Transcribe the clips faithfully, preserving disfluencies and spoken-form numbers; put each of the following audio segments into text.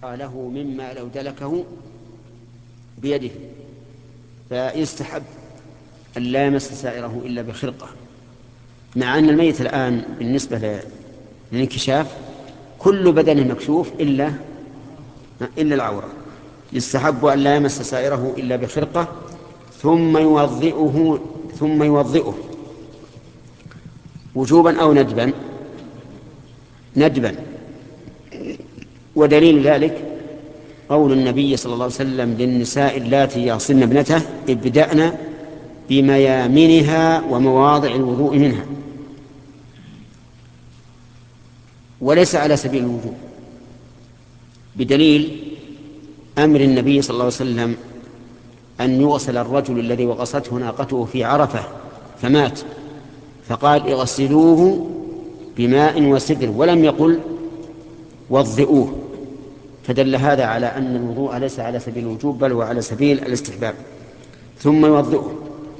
له مما لو دلكه بيده، فيستحب أن لا يمس سائره إلا بخرقة، مع أن الميت الآن بالنسبة للانكشاف كل بدنه مكشوف إلا إلا العورة. يستحب أن لا يمس سائره إلا بخرقة، ثم يوضئه ثم يوضئه وجوبا أو ندبا ندبا ودليل ذلك قول النبي صلى الله عليه وسلم للنساء اللاتي يغسلن ابنته: ابدأن بميامنها ومواضع الوضوء منها، وليس على سبيل الوجوب، بدليل أمر النبي صلى الله عليه وسلم أن يغسل الرجل الذي وغصته ناقته في عرفة فمات، فقال: اغسلوه بماء وسدر، ولم يقل وضئوه، فدل هذا على أن الوضوء ليس على سبيل الوجوب بل هو على سبيل الاستحباب. ثم يوضئه،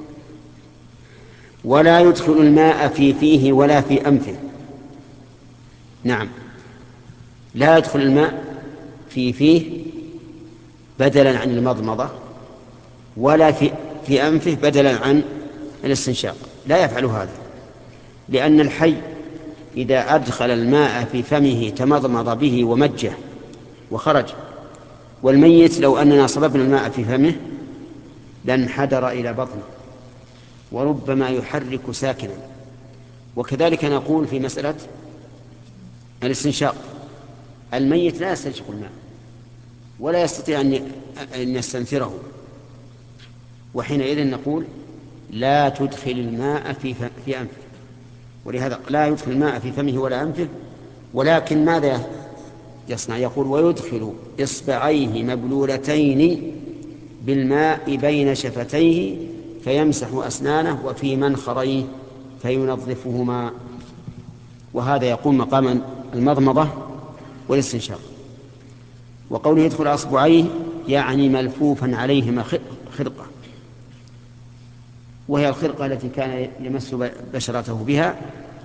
ولا يدخل الماء في فيه ولا في أنفه. نعم، لا يدخل الماء في فيه بدلا عن المضمضة، ولا في, في أنفه بدلا عن الاستنشاق، لا يفعل هذا، لأن الحي إذا أدخل الماء في فمه تمضمض به ومجه وخرج، والميت لو أننا صببنا الماء في فمه لانحدر إلى بطنه وربما يحرك ساكنا. وكذلك نقول في مسألة الاستنشاق، الميت لا يستنشق الماء ولا يستطيع أن يستنثره، وحينئذ نقول لا تدخل الماء في في أنفه، ولهذا لا يدخل الماء في فمه ولا أنفه. ولكن ماذا يصنع؟ يقول: ويدخل إصبعيه مبلولتين بالماء بين شفتيه فيمسح أسنانه وفي منخريه فينظفهما، وهذا يقوم مقام المضمضة والاستنشاق. وقوله يدخل أصبعيه يعني ملفوفا عليهما خرقة، وهي الخرقة التي كان يمس بشرته بها،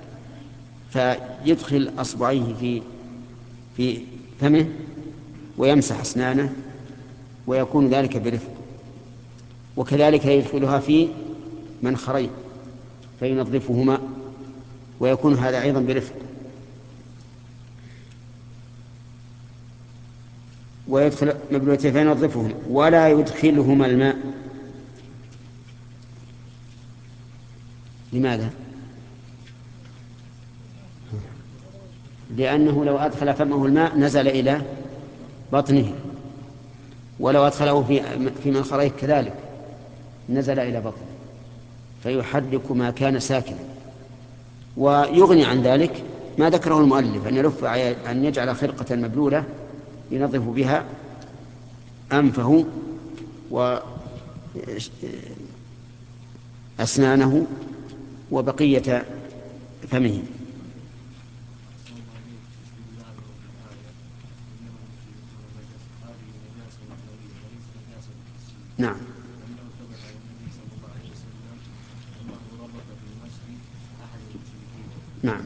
فيدخل أصبعيه في في فمه ويمسح أسنانه ويكون ذلك برفق، وكذلك يدخلها في منخريه فينظفهما ويكون هذا أيضا برفق، ويدخل مبلولتين فينظفهما ولا يدخلهما الماء. لماذا؟ لأنه لو أدخل فمه الماء نزل إلى بطنه، ولو أدخله في في منخريه كذلك نزل إلى بطنه، فيحرك ما كان ساكنا. ويغني عن ذلك ما ذكره المؤلف أن يلف أن يجعل خرقة مبلولة ينظف بها أنفه وأسنانه وبقية فمه. نعم. نعم.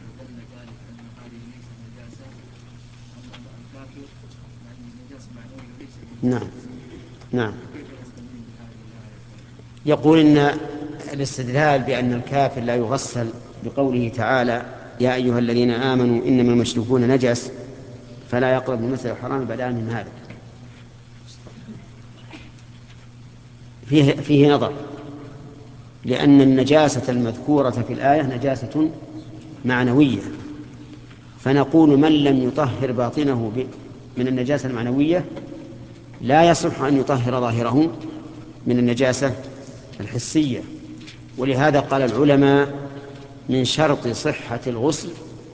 نعم. نعم. يقول إن الاستدلال بأن الكافر لا يغسل بقوله تعالى: يا أيها الذين آمنوا إنما المشركون نجس فلا يقربوا المسجد الحرام بدءا من هذا، فيه, فيه نظر، لأن النجاسة المذكورة في الآية نجاسة معنوية، فنقول من لم يطهر باطنه من النجاسة المعنوية لا يصح أن يطهر ظاهره من النجاسة الحسية. ولهذا قال العلماء: من شرط صحة الغسل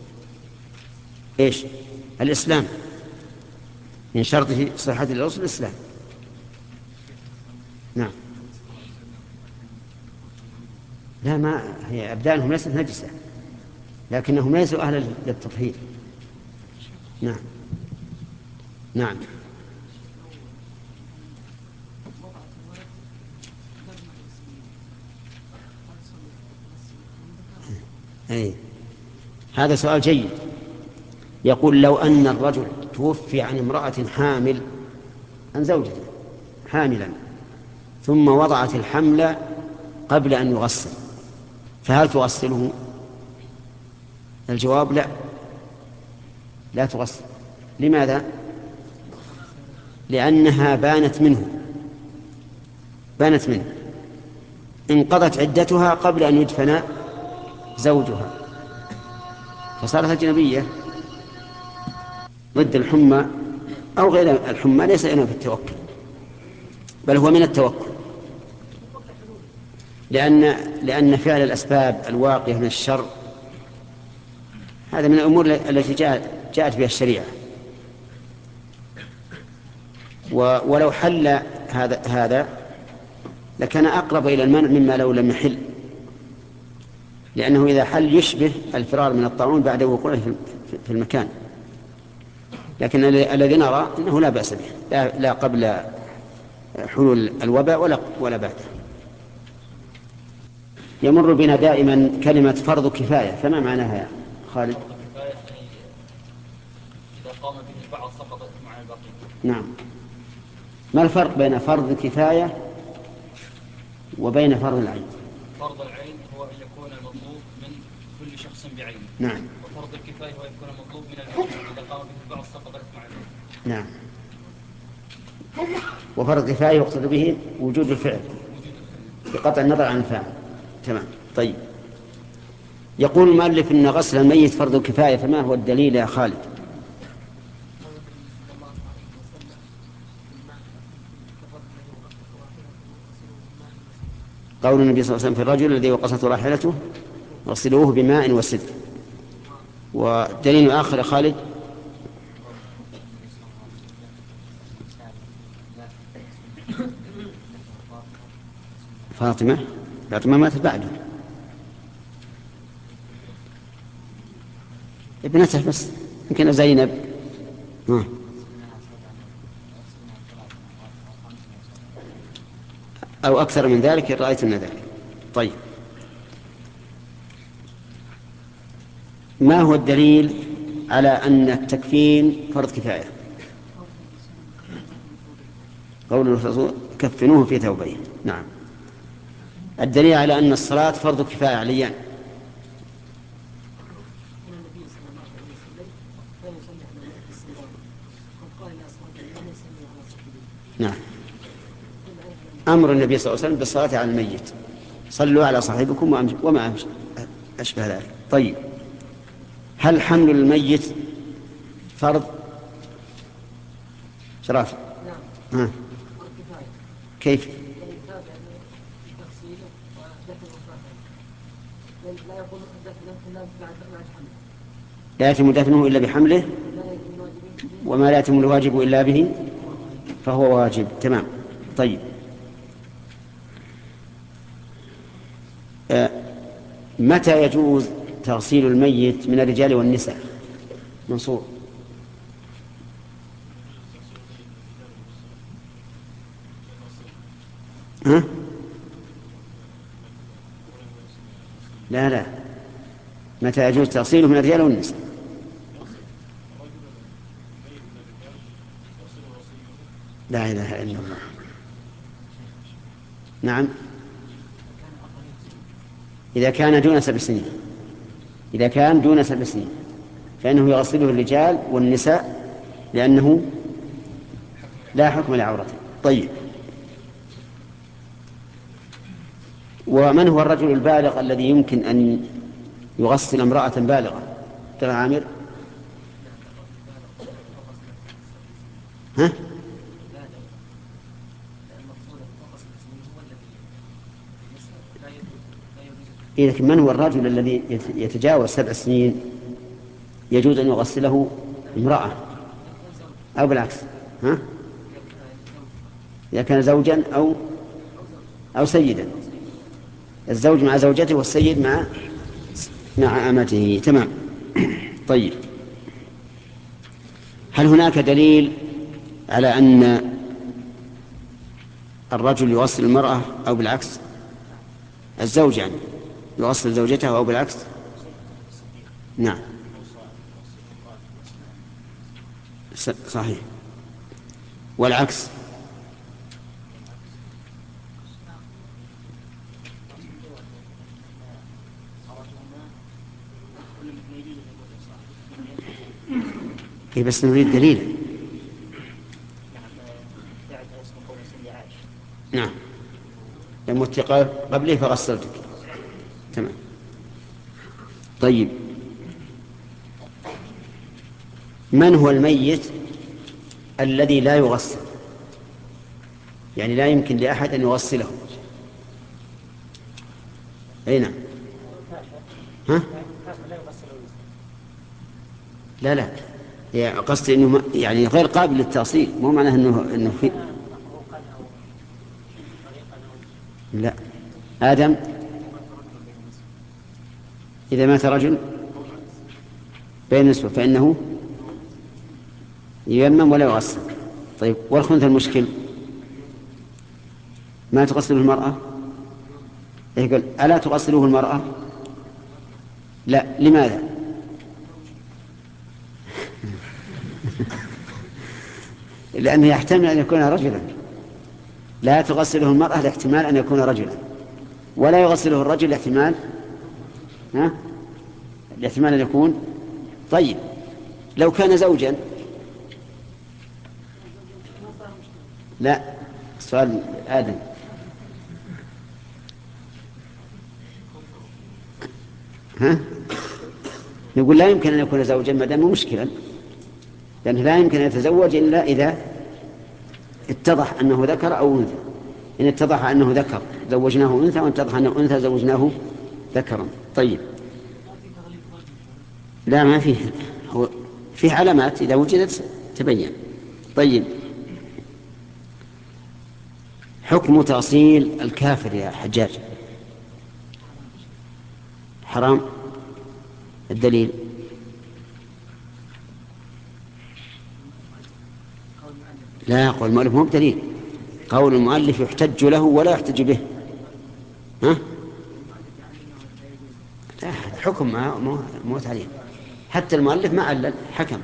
إيش؟ الإسلام. من شرط صحة الغسل الإسلام. نعم. لا، ما هي أبدانهم ليست نجسة، لكنهم ليسوا أهلا للتطهير. نعم. نعم. أي هذا سؤال جيد. يقول: لو أن الرجل توفي عن امرأة حامل، عن زوجته حاملا، ثم وضعت الحمل قبل أن يغسل، فهل تغسله؟ الجواب لا، لا تغسل. لماذا؟ لأنها بانت منه، بانت منه انقضت عدتها قبل أن يدفن زوجها، فصارت أجنبية. ضد الحمى أو غير الحمى ليس إنه في التوكل، بل هو من التوكل، لأن لأن فعل الأسباب الواقعة من الشر هذا من الأمور التي جاءت جاءت بها الشريعة. ولو حل هذا هذا لكان أقرب إلى المنع مما لو لم يحل، لأنه إذا حل يشبه الفرار من الطاعون بعد وقوعه في المكان. لكن الذي نرى أنه لا بأس به، لا, لا قبل حلول الوباء ولا ولا بعده. يمر بنا دائما كلمة فرض كفاية، فما معناها يا خالد؟ إذا قام به البعض سقطت مع الباقي. نعم. ما الفرق بين فرض كفاية وبين فرض العين؟ فرض العين هو أن يكون المطلوب من كل شخص بعينه. نعم. وفرض الكفاية هو يكون المطلوب من الجميع، إذا قام به البعض سقطت مع الباقي. نعم. وفرض كفاية يقصد به وجود الفعل بقطع النظر عن الفاعل. تمام. طيب، يقول المؤلف إن غسل الميت فرض كفاية، فما هو الدليل يا خالد؟ قول النبي صلى الله عليه وسلم في الرجل الذي وقصته راحلته اغسلوه بماء وسدر. ودليل آخر يا خالد؟ فاطمة فاطمة ماتت بعده، ابنته بس، يمكن زينب. ها. أو أكثر من ذلك إن رأيتم ذلك. طيب، ما هو الدليل على أن التكفين فرض كفاية؟ قول الرسول كفنوه في ثوبين. نعم. الدليل على أن الصلاة فرض كفاية عليان. نعم. أمر النبي صلى الله عليه وسلم بالصلاة على الميت، صلوا على صاحبكم وما أشبه ذلك. طيب، هل حمل الميت فرض؟ شرافة. نعم. ها. كيف؟ لا يتم دفنه إلا بحمله، وما لا يتم الواجب إلا به فهو واجب. تمام. طيب، آه متى يجوز تغسيل الميت من الرجال والنساء؟ منصور. ها؟ لا لا، متى يجوز تغسيله من الرجال والنساء؟ لا إله إلا الله. نعم، إذا كان دون سبع سنين، إذا كان دون سبع سنين فإنه يغسله الرجال والنساء، لأنه لا حكم لعورته. طيب، ومن هو الرجل البالغ الذي يمكن أن يغسل امرأة بالغة؟ ترى عامر. ها؟ لكن من هو الرجل الذي يتجاوز سبع سنين يجوز أن يغسله امرأة أو بالعكس؟ ها؟ إذا كان زوجا أو أو سيدا، الزوج مع زوجته والسيد مع مع أمته. تمام. طيب، هل هناك دليل على أن الرجل يغسل المرأة أو بالعكس؟ الزوج يعني يغسل زوجته أو بالعكس؟ نعم. صحيح. والعكس إيه بس نريد دليل. نعم لم اتقى قبله فغسلتك. تمام. طيب من هو الميت الذي لا يغسل، يعني لا يمكن لأحد أن يغسله؟ أي نعم. ها؟ لا لا يعني قصدي انه يعني غير قابل للتأصيل، مو معناه انه انه في. لا آدم إذا مات رجل بين نسوة فإنه ييمم ولا يغسل. طيب والخنثى المشكل ما تغسله المرأة؟ يقول ألا تغسله المرأة؟ لا. لماذا؟ لأنه يحتمل أن يكون رجلا. لا تغسله المرأة لاحتمال أن يكون رجلا، ولا يغسله الرجل لاحتمال ها لاحتمال أن يكون. طيب لو كان زوجا؟ لا سؤال آدم. ها نقول لا يمكن أن يكون زوجا ما دام مشكلا، لأنه لا يمكن أن يتزوج إلا إذا اتضح أنه ذكر أو أنثى. إن اتضح أنه ذكر زوجناه أنثى، وإن اتضح أنه أنثى زوجناه ذكرا. طيب لا ما فيه، هو فيه علامات إذا وجدت تبين. طيب حكم تأصيل الكافر يا حجاج؟ حرام. الدليل؟ لا قول المؤلف مو بدليل، قول المؤلف يحتج له ولا يحتج به. ها لا حكم ما مو تعليل، حتى المؤلف ما علل حكم.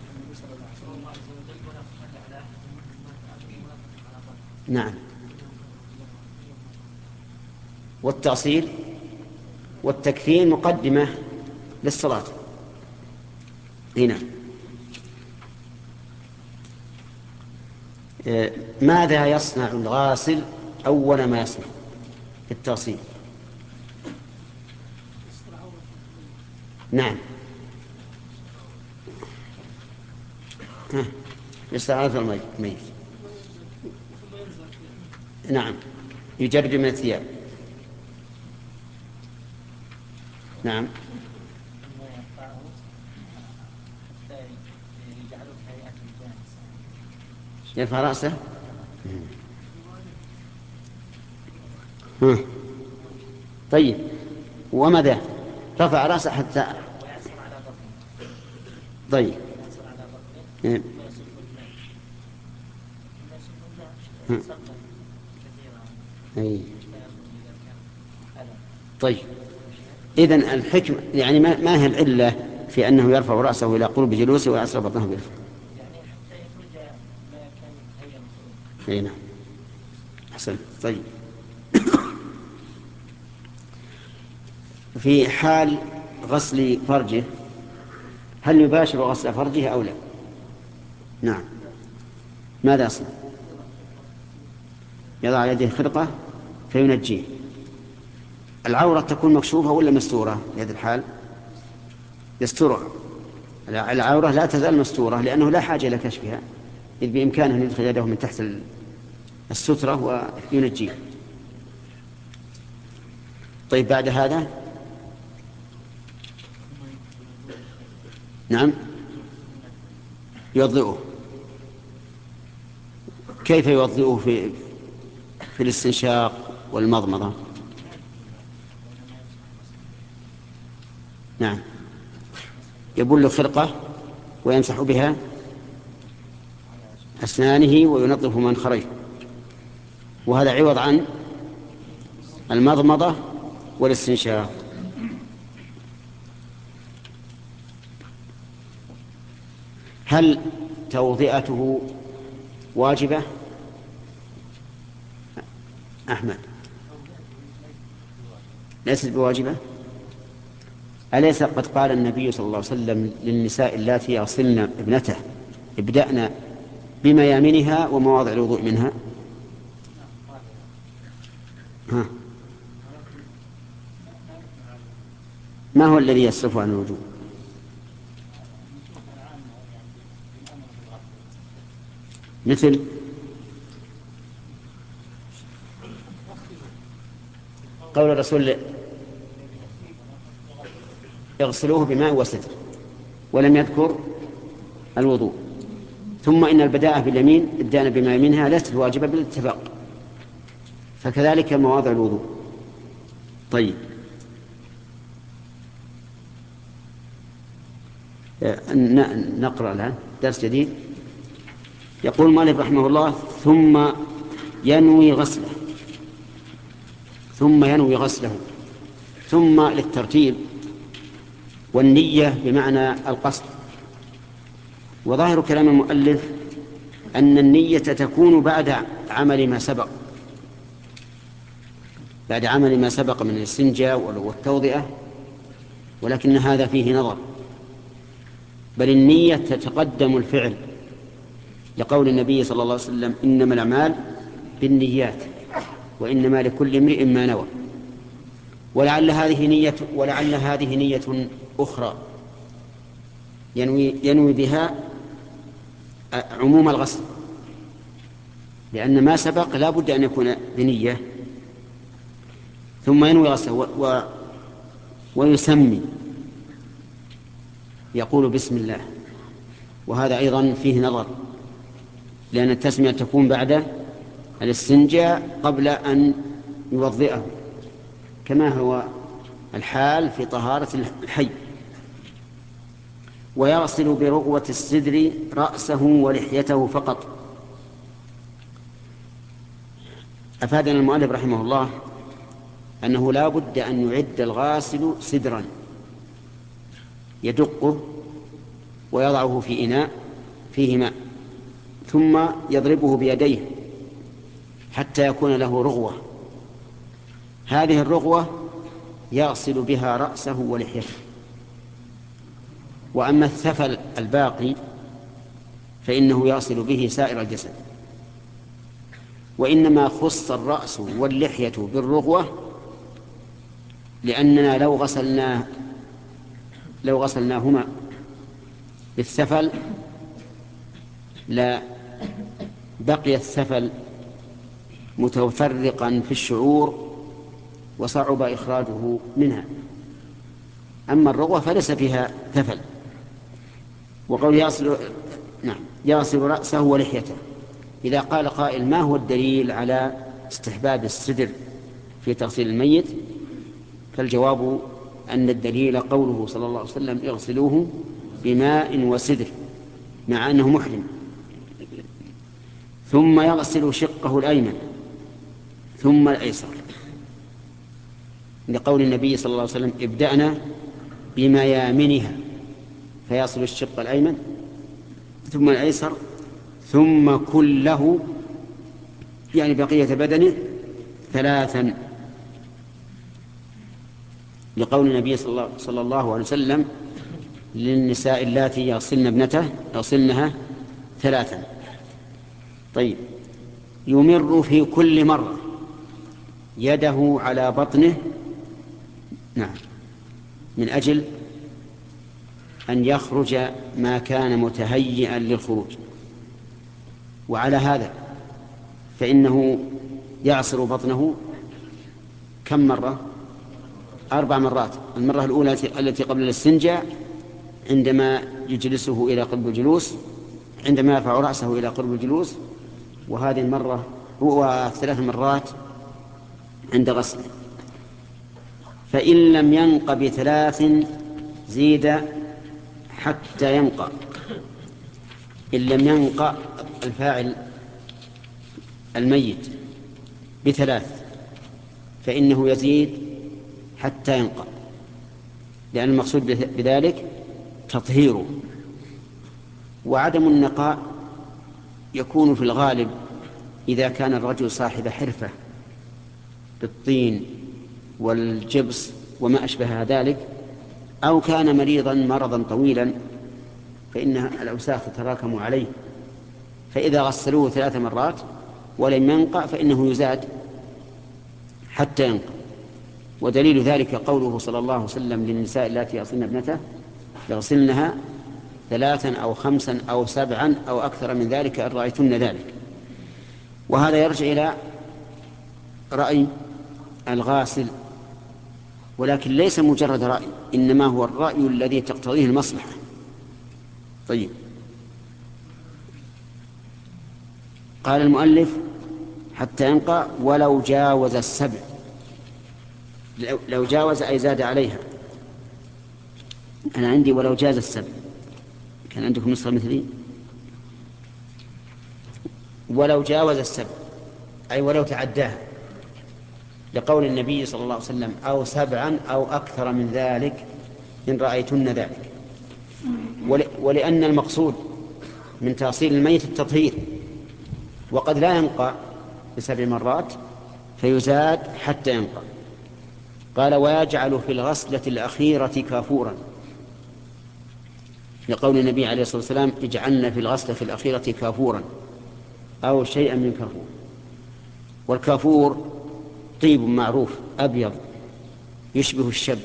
نعم. والتأصيل والتكفين مقدمة للصلاة. هنا ماذا يصنع الغاسل أول ما يصنع في التأصيل؟ نعم يستعاذ الميت. نعم يجرد من الثياب. نعم يرفع رأسه. طيب وماذا رفع رأسه حتى؟ طيب أي. طيب إذن الحكم يعني ما, ما هي العلة في أنه يرفع رأسه إلى قرب جلوسه ويعصر بطنه بالفم؟ أي نعم أحسن. طيب في حال غسل فرجه هل يباشر غسل فرجه أو لا؟ نعم. ماذا يصنع؟ يضع يده خرقة فينجيه. العورة تكون مكشوفة ولا مستورة في هذه الحال؟ يسترها. العورة لا تزال مستورة لأنه لا حاجة إلى كشفها، إذ بإمكانه أن يدخل يده من تحت السترة وينجيه. طيب بعد هذا نعم يوضئه. كيف يوضئه في في الاستنشاق والمضمضة؟ نعم يبل خرقة ويمسح بها أسنانه وينظف منخريه، وهذا عوض عن المضمضة والاستنشاق. هل توضئته واجبة؟ أحمد، ليست بواجبة. أليس قد قال النبي صلى الله عليه وسلم للنساء اللاتي يغسلن ابنته ابدأنا بميامنها ومواضع الوضوء منها؟ ها. ما هو الذي يصرف عن الوجوب؟ مثل قول الرسول اغسلوه بماء وستر ولم يذكر الوضوء. ثم إن البداءة باليمين ابدأنا بما منها ليست واجبة بالاتفاق، فكذلك مواضع الوضوء. طيب، نقرأ الآن درس جديد. يقول مالك رحمه الله: ثم ينوي غسله. ثم ينوي غسله، ثم للترتيب، والنية بمعنى القصد. وظاهر كلام المؤلف أن النية تكون بعد عمل ما سبق، بعد عمل ما سبق من الاستنجاء والتوضئة، ولكن هذا فيه نظر، بل النية تتقدم الفعل، لقول النبي صلى الله عليه وسلم: إنما الأعمال بالنيات وإنما لكل امرئ ما نوى. ولعل هذه نية ولعل هذه نية أخرى ينوي, ينوي بها عموم الغسل، لأن ما سبق لا بد أن يكون بنية. ثم ينوي غسله و... و... ويسمي، يقول بسم الله، وهذا أيضا فيه نظر، لأن التسمية تكون بعد الاستنجاء قبل أن يوضئه، كما هو الحال في طهارة الحي. ويغسل برغوة السدر رأسه ولحيته فقط. أفادنا المؤلف رحمه الله أنه لا بد أن يعد الغاسل سدرا يدقه ويضعه في إناء فيه ماء، ثم يضربه بيديه حتى يكون له رغوة. هذه الرغوة يغسل بها رأسه ولحيته. وأما الثفل الباقي فإنه يغسل به سائر الجسد. وإنما خص الرأس واللحية بالرغوة لأننا لو غسلناه لو غسلناهما بالثفل لا بقي الثفل متفرقا في الشعور وصعب إخراجه منها. أما الرغوة فليس فيها ثفل. وقول يغسل نعم يغسل رأسه ولحيته. إذا قال قائل: ما هو الدليل على استحباب السدر في تغسيل الميت؟ فالجواب أن الدليل قوله صلى الله عليه وسلم: اغسلوه بماء وسدر، مع أنه محرم. ثم يغسل شقه الأيمن ثم الأيسر، لقول النبي صلى الله عليه وسلم: ابدأنا بميامنها، فيصل الشق الأيمن ثم الأيسر ثم كله، يعني بقية بدنه، ثلاثا، لقول النبي صلى الله عليه وسلم للنساء اللاتي يغسلن ابنته يغسلنها ثلاثا. طيب، يمر في كل مرة يده على بطنه، نعم، من أجل أن يخرج ما كان متهيئا للخروج. وعلى هذا فإنه يعصر بطنه كم مرة؟ أربع مرات. المرة الأولى التي قبل الاستنجاء عندما يجلسه إلى قرب الجلوس، عندما يرفع رأسه إلى قرب الجلوس، وهذه المرة هو ثلاث مرات عند غسله. فإن لم ينق بثلاث زيد حتى ينقى. إن لم ينقى الفاعل الميت بثلاث فإنه يزيد حتى ينقى، لأن المقصود بذلك تطهيره. وعدم النقاء يكون في الغالب إذا كان الرجل صاحب حرفة بالطين والجبس وما أشبه ذلك، أو كان مريضا مرضا طويلا فإن الأوساخ تتراكم عليه، فإذا غسلوه ثلاث مرات ولم ينقع فإنه يزاد حتى ينقع. ودليل ذلك قوله صلى الله عليه وسلم للنساء اللاتي يصلن ابنته يغسلنها ثلاثا أو خمسا أو سبعا أو أكثر من ذلك إن رأيتن ذلك. وهذا يرجع إلى رأي الغاسل، ولكن ليس مجرد رأي، إنما هو الرأي الذي تقتضيه المصلحة. طيب، قال المؤلف حتى ينقع ولو جاوز السبع. لو جاوز أي زاد عليها. أنا عندي ولو جاز السبع، كان عندكم نسخة مثلي؟ ولو جاوز السبع أي ولو تعداها، لقول النبي صلى الله عليه وسلم أو سبعا أو أكثر من ذلك إن رأيتن ذلك. ولأن المقصود من تأصيل الميت التطهير، وقد لا ينقع بسبع مرات فيزاد حتى ينقع. قال ويجعل في الغسلة الأخيرة كافورا، لقول النبي عليه الصلاة والسلام اجعلنا في الغسلة الأخيرة كافورا أو شيئا من كافور. والكافور طيب معروف أبيض يشبه الشب،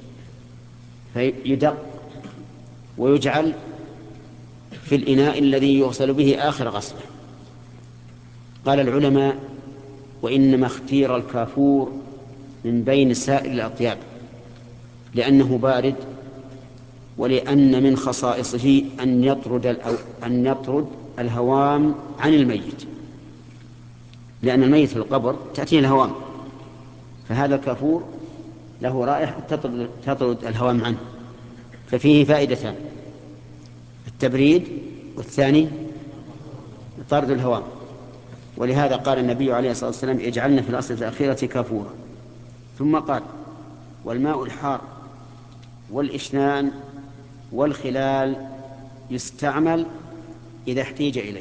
فيدق ويجعل في الإناء الذي يغسل به آخر غسله. قال العلماء وإنما اختير الكافور من بين سائر الأطياب لأنه بارد، ولأن من خصائصه أن يطرد أن يطرد الهوام عن الميت، لأن الميت في القبر تأتيه الهوام، فهذا الكافور له رائحة تطرد الهوام عنه، ففيه فائدتان: التبريد، والثاني طرد الهوام. ولهذا قال النبي عليه الصلاة والسلام اجعلنا في الغسلة الأخيرة كافورا. ثم قال والماء الحار والإشنان والخلال يستعمل إذا احتيج إليه.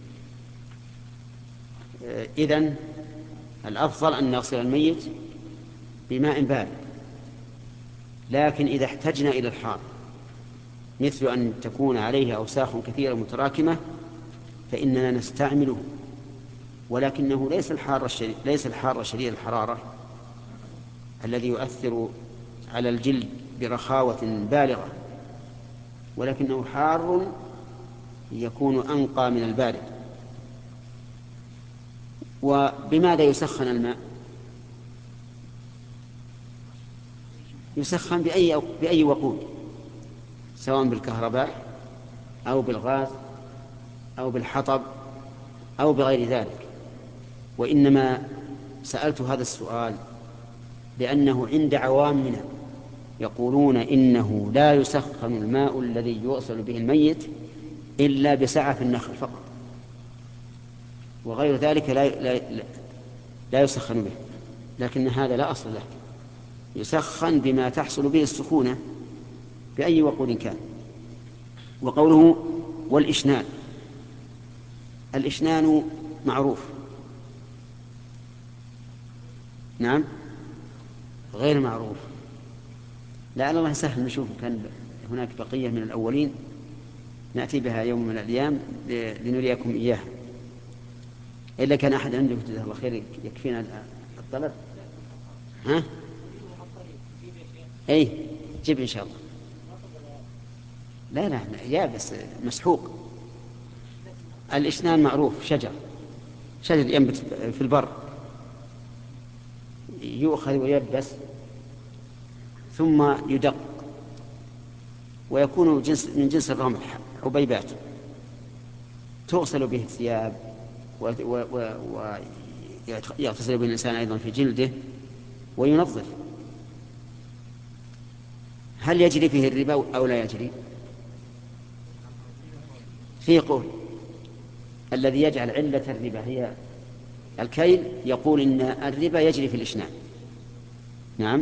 إذن الأفضل أن نغسل الميت بماء بارد، لكن إذا احتجنا إلى الحار مثل أن تكون عليه أوساخ كثيرة متراكمة فإننا نستعمله، ولكنه ليس الحار الشديد ليس الحار شديد الحرارة الذي يؤثر على الجلد برخاوة بالغة، ولكنه حار يكون أنقى من البارد. وبماذا يسخن الماء؟ يسخن بأي, بأي وقود، سواء بالكهرباء أو بالغاز أو بالحطب أو بغير ذلك. وإنما سألت هذا السؤال لأنه عند عوامنا يقولون إنه لا يسخن الماء الذي يغسل به الميت إلا بسعف النخل فقط، وغير ذلك لا, لا, لا يسخن به، لكن هذا لا أصل له، يسخن بما تحصل به السخونة بأي وقود كان. وقوله والإشنان، الإشنان معروف، نعم غير معروف، لعل الله يسهل نشوف كان هناك بقية من الأولين نأتي بها يوم من الأيام لنريكم إياها. إلا كان أحد عنده جزاه الله خير يكفينا الطلب. ها؟ أي جيب إن شاء الله. لا لا يابس مسحوق. الإشنان معروف، شجر شجر ينبت في البر، يؤخذ ويبس ثم يدق ويكون جنس من جنس الرمح، حبيبات تغسل به الثياب ويغتسل به الإنسان أيضا في جلده وينظف. هل يجري فيه الربا أو لا يجري؟ في قول الذي يجعل علة الربا هي الكيل يقول إن الربا يجري في الإشنان. نعم،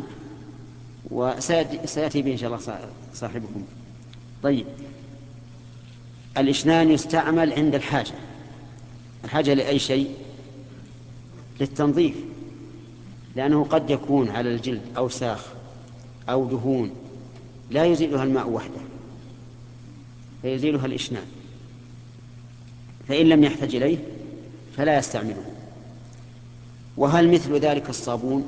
وسيأتي به إن شاء الله صاحبكم. طيب، الإشنان يستعمل عند الحاجة. الحاجة لأي شيء؟ للتنظيف، لأنه قد يكون على الجلد أوساخ أو دهون لا يزيلها الماء وحده، فيزيلها الإشنان، فإن لم يحتج إليه فلا يستعمله. وهل مثل ذلك الصابون؟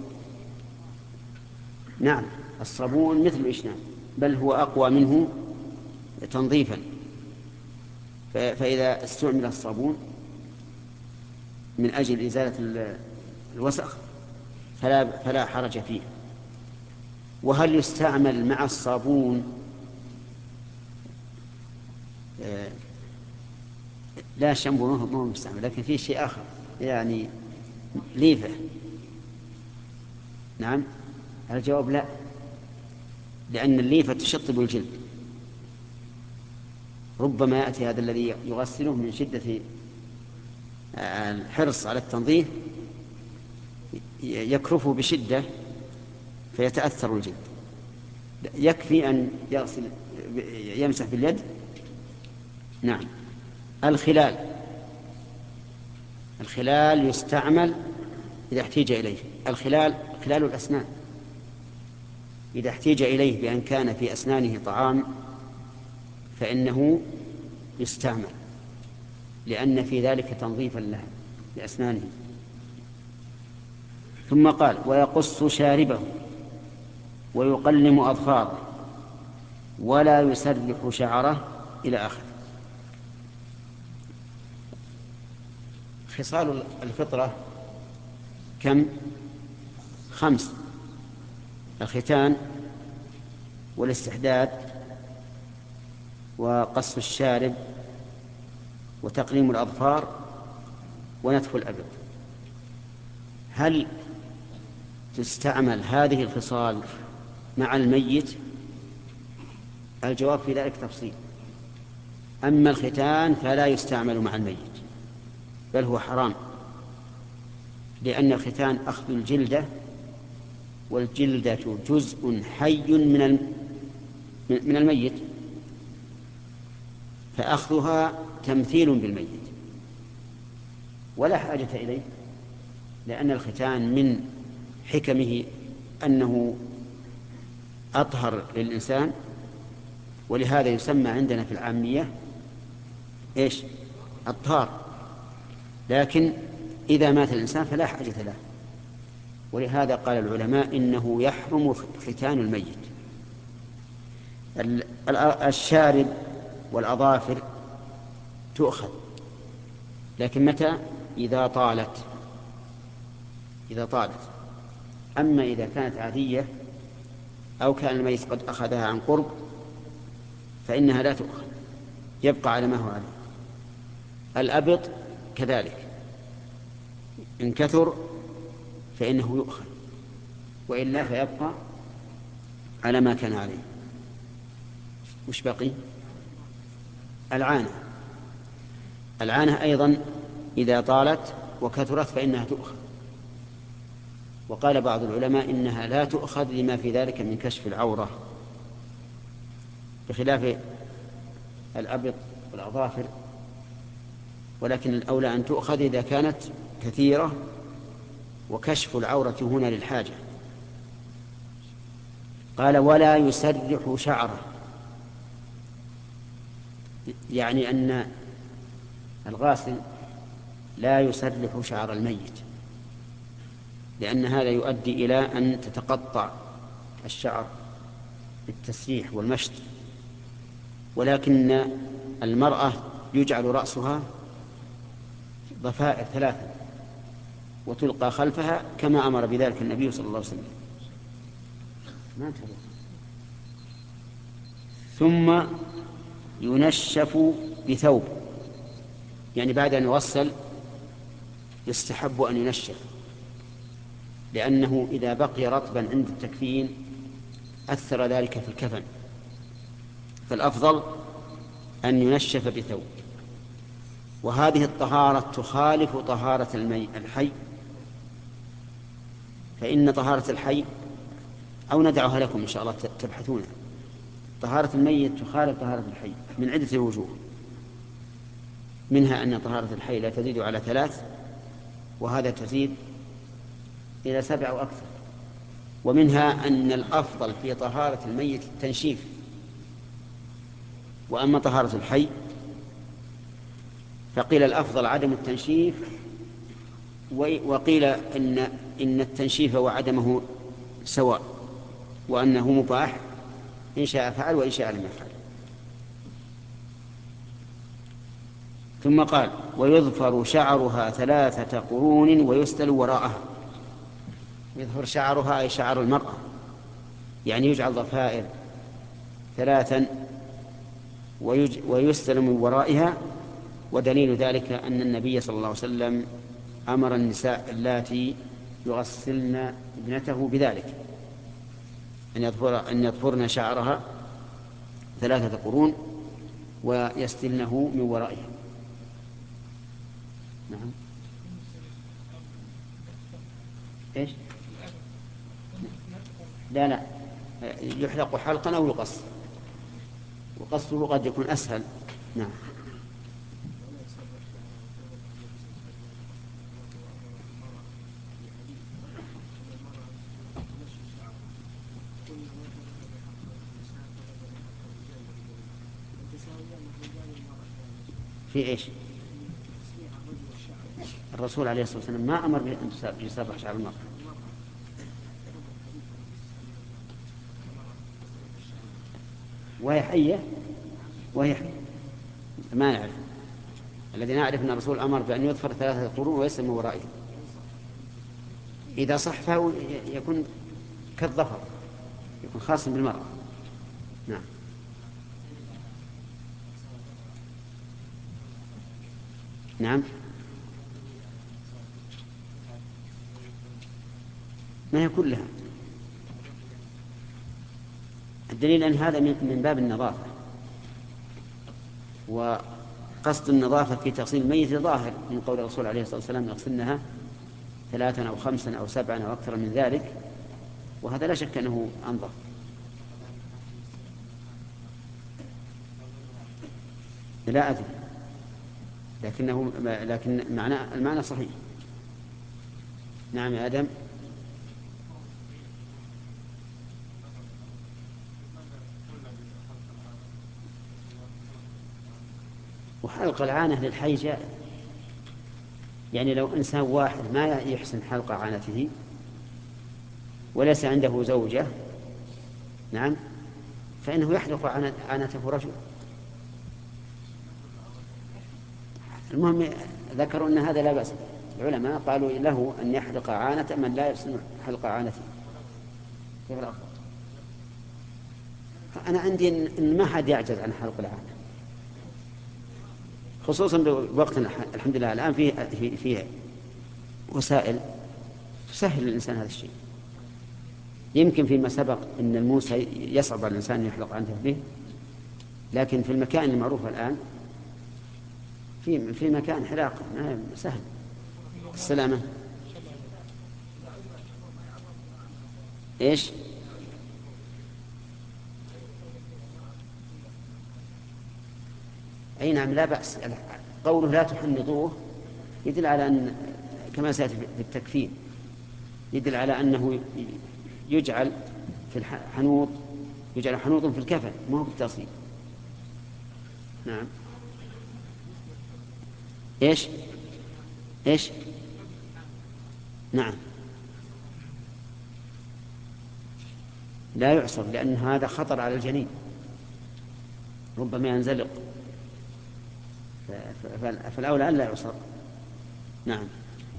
نعم، الصابون مثل الإشنان، بل هو أقوى منه تنظيفا. فإذا استعمل الصابون من أجل إزالة الوسخ فلا, فلا حرج فيه. وهل يستعمل مع الصابون آه لا الشامبو ما هو مستعمل، لكن فيه شيء آخر يعني ليفة؟ نعم، الجواب لا، لأن الليفة تشطب الجلد، ربما يأتي هذا الذي يغسله من شدة الحرص على التنظيف يكرفه بشدة فيتأثر الجلد. يكفي أن يغسل يمسح باليد. نعم. الخلال الخلال يستعمل إذا احتيج إليه. الخلال خلال الأسنان إذا احتيج إليه بأن كان في أسنانه طعام فإنه يستعمل، لأن في ذلك تنظيفا له لأسنانه. ثم قال: ويقص شاربه ويقلم أظفاره ولا يسرح شعره إلى آخره. خصال الفطرة كم؟ خمس: الختان والاستحداد وقص الشارب وتقليم الأظفار ونتف الأبط. هل تستعمل هذه الخصال مع الميت؟ الجواب في ذلك تفصيل. أما الختان فلا يستعمل مع الميت، بل هو حرام، لأن الختان أخذ الجلدة، والجلدة جزء حي من من الميت، فأخذها تمثيل بالميت ولا حاجة إليه، لأن الختان من حكمه أنه أطهر للإنسان، ولهذا يسمى عندنا في العامية إيش؟ الطهار. لكن إذا مات الإنسان فلا حاجة له، ولهذا قال العلماء إنه يحرم ختان الميت. الشارب والأظافر تؤخذ، لكن متى؟ إذا طالت إذا طالت أما إذا كانت عادية أو كان الميت قد أخذها عن قرب فإنها لا تؤخذ، يبقى على ما هو عليه. الأبط كذلك، إن كثر فإنه يؤخذ، وإلا فيبقى على ما كان عليه. وش بقي؟ العانة. العانة أيضا إذا طالت وكثرت فإنها تؤخذ، وقال بعض العلماء إنها لا تؤخذ لما في ذلك من كشف العورة، بخلاف الأبط والأظافر، ولكن الأولى أن تؤخذ إذا كانت كثيرة وكشف العورة هنا للحاجة. قال: ولا يسرح شعره، يعني أن الغاسل لا يسرح شعر الميت، لأن هذا يؤدي إلى أن تتقطع الشعر بالتسريح والمشط، ولكن المرأة يجعل رأسها ضفائر ثلاثة وتلقى خلفها كما أمر بذلك النبي صلى الله عليه وسلم. ما ثم ينشف بثوب، يعني بعد أن يغسل يستحب أن ينشف، لأنه إذا بقي رطبا عند التكفين أثر ذلك في الكفن، فالأفضل أن ينشف بثوب. وهذه الطهارة تخالف طهارة المي الحي، فإن طهارة الحي، أو ندعها لكم إن شاء الله تبحثون، طهارة الميت تخالف طهارة الحي من عدة وجوه. منها أن طهارة الحي لا تزيد على ثلاث، وهذا تزيد إلى سبع أو أكثر. ومنها أن الأفضل في طهارة الميت التنشيف، وأما طهارة الحي فقيل الأفضل عدم التنشيف، وقيل إن, إن التنشيف وعدمه سواء، وأنه مباح إن شاء فعل وإن شاء لم يفعل. ثم قال: ويظفر شعرها ثلاثة قرون ويستل وراءها. يظفر شعرها أي شعر المرأة، يعني يجعل ضفائر ثلاثا ويستل من ورائها. ودليل ذلك أن النبي صلى الله عليه وسلم أمر النساء اللاتي يغسلن ابنته بذلك أن يظفر أن يظفرن شعرها ثلاثة قرون ويستلنه من ورائها. نعم. إيش؟ لا لا يحلق حلقا أو يقص، وقصه قد يكون أسهل. نعم. في إيش؟ الرسول عليه الصلاة والسلام ما أمر بأن يسرح شعر المرأة. وهي حية وهي حية ما نعرف. الذي نعرف أن الرسول أمر بأن يظفر ثلاثة قرون ويسلم من ورائه. إذا صح فهو يكون كالظفر، يكون خاص بالمرأة. نعم. نعم. ما هي كلها. الدليل أن هذا من باب النظافة، وقصد النظافة في تغسيل الميت ظاهر من قول الرسول عليه الصلاة والسلام: يغسلنها ثلاثا أو خمسا أو سبعا أو أكثر من ذلك، وهذا لا شك أنه أنظف. لا أدري، لكنه لكن معنى المعنى صحيح. نعم يا آدم. وحلق العانة للحي جائز، يعني لو إنسان واحد ما يحسن حلق عانته وليس عنده زوجة، نعم، فإنه يحلق عانته رجل. المهم ذكروا أن هذا لا بأس. العلماء قالوا له أن يحلق عانة من لا يحسن حلق عانته. كيف الأفضل؟ أنا عندي أن ما حد يعجز عن حلق العانة، خصوصا بوقتنا الحمد لله الآن فيه فيه وسائل تسهل الإنسان هذا الشيء. يمكن فيما سبق أن الموسى يصعب على الإنسان يحلق عنه به، لكن في المكان المعروف الآن في في مكان حلاقة سهل. السلامة. إيش؟ أي نعم لا بأس. قوله لا تحنطوه يدل على أن كما سيأتي في التكفير يدل على أنه يجعل في الحنوط يجعل حنوطا في الكفن، ما هو بالتصيب. نعم. إيش إيش نعم لا يعصر، لأن هذا خطر على الجنين، ربما ينزلق، فالأولى أن لا يعصر. نعم.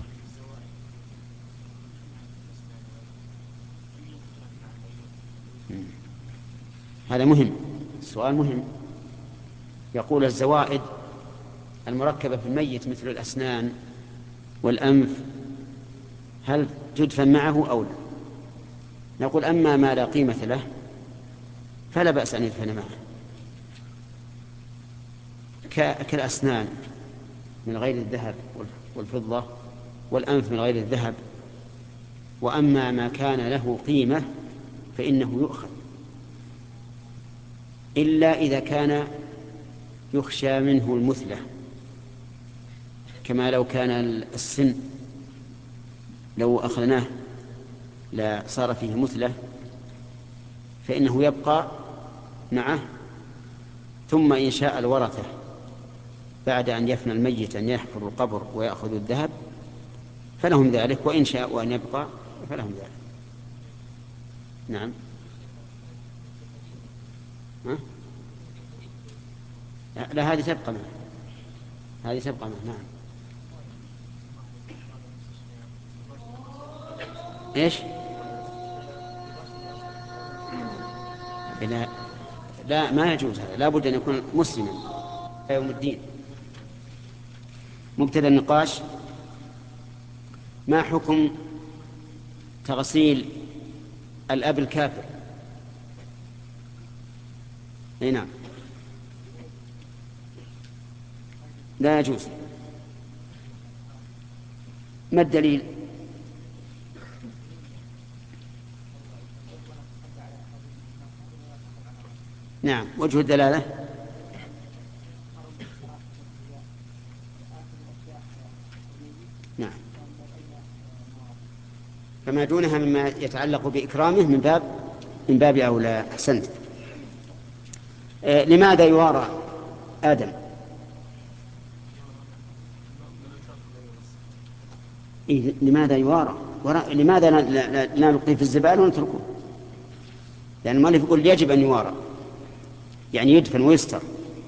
هذا مهم، السؤال مهم. يقول: الزوائد المركبة في الميت مثل الأسنان والأنف هل تدفن معه أو لا؟ نقول: أما ما لا قيمة له فلا بأس أن يدفن معه، كالأسنان من غير الذهب والفضة، والأنف من غير الذهب. وأما ما كان له قيمة فإنه يؤخذ، إلا إذا كان يخشى منه المثلة، كما لو كان السن لو أخذناه لا صار فيه مثلة فإنه يبقى معه، ثم إن شاء الورثة بعد أن يفنى الميت أن يحفروا القبر ويأخذوا الذهب فلهم ذلك، وإن شاءوا أن يبقى فلهم ذلك. نعم. ها؟ لا هذه تبقى معه، هذه تبقى معه. نعم. إيش؟ لا لا ما يجوز هذا، لا بد أن يكون مسلما يوم الدين. مبتدأ النقاش: ما حكم تغسيل الأب الكافر؟ أي نعم، لا يجوز. ما الدليل؟ نعم، وجه الدلالة نعم، فما دونها مما يتعلق بإكرامه من باب من باب أولى. أحسنت. آه لماذا يوارى آدم؟ إيه لماذا يوارى؟ لماذا لا نلقيه في الزبالة ونتركه؟ لأن المؤلف يقول يجب أن يوارى، يعني يدفن ويستر.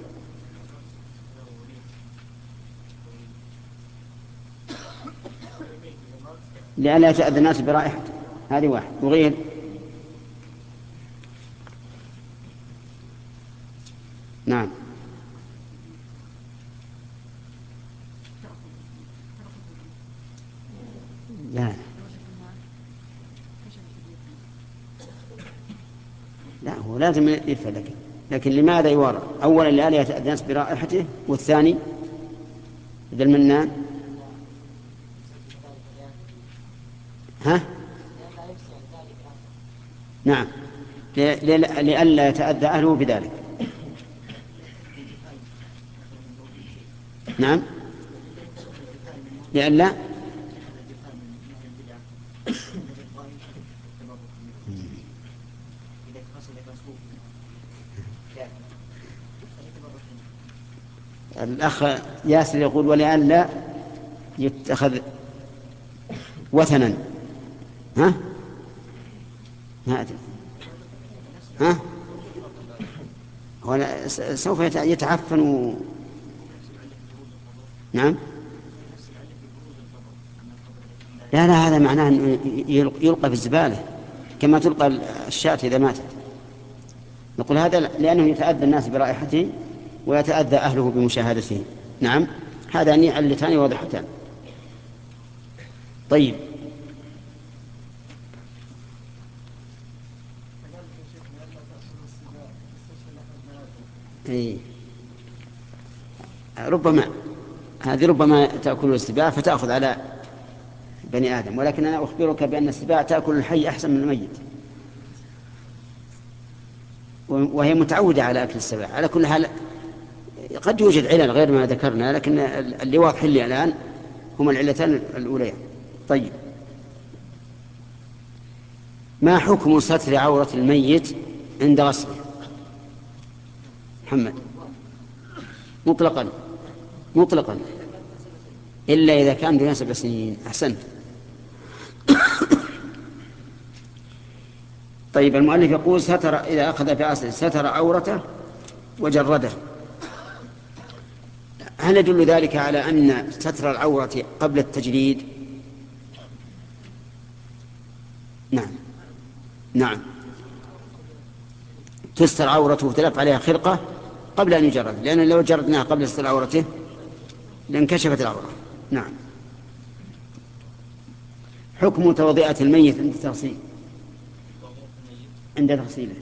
لئلا يتأذى الناس برائحته، هذه واحد. وغير نعم لا لا هو لازم يدفع. لكن لكن لماذا يوارى؟ أولا لئلا يتأذى الناس برائحته، والثاني ذا المنان ها نعم لئلا يتأذى أهله بذلك. نعم لئلا الأخ ياسر يقول ولئلا يتخذ وثنا. ها ما أدري. ها هو سوف يتعفن و... نعم لا لا هذا معناه أنه يلقى في الزبالة كما تلقى الشاة إذا ماتت. نقول هذا لأنه يتأذى الناس برائحته ويتأذى أهله بمشاهدته. نعم هذان علتان واضحتان. طيب إيه. ربما هذه ربما تأكل السباع فتأخذ على بني آدم، ولكن أنا أخبرك بأن السباع تأكل الحي أحسن من الميت، وهي متعودة على أكل السباع. على كل حال قد يوجد علل غير ما ذكرنا، لكن اللي واضح لي الآن هما العلتان الأوليان. طيب ما حكم ستر عورة الميت عند غسله؟ محمد. مطلقا مطلقا إلا إذا كان دون سبع سنين. أحسنت. طيب المؤلف يقول ستر إذا أخذ في أصله ستر عورته وجرده، هل يدل ذلك على أن ستر العورة قبل التجريد؟ نعم نعم تستر عورته وتلف عليها خرقة قبل أن يجرد، لأن لو جردناها قبل ستر عورته لانكشفت العورة. نعم. حكم توضئة الميت عند تغسيل عند تغسيله؟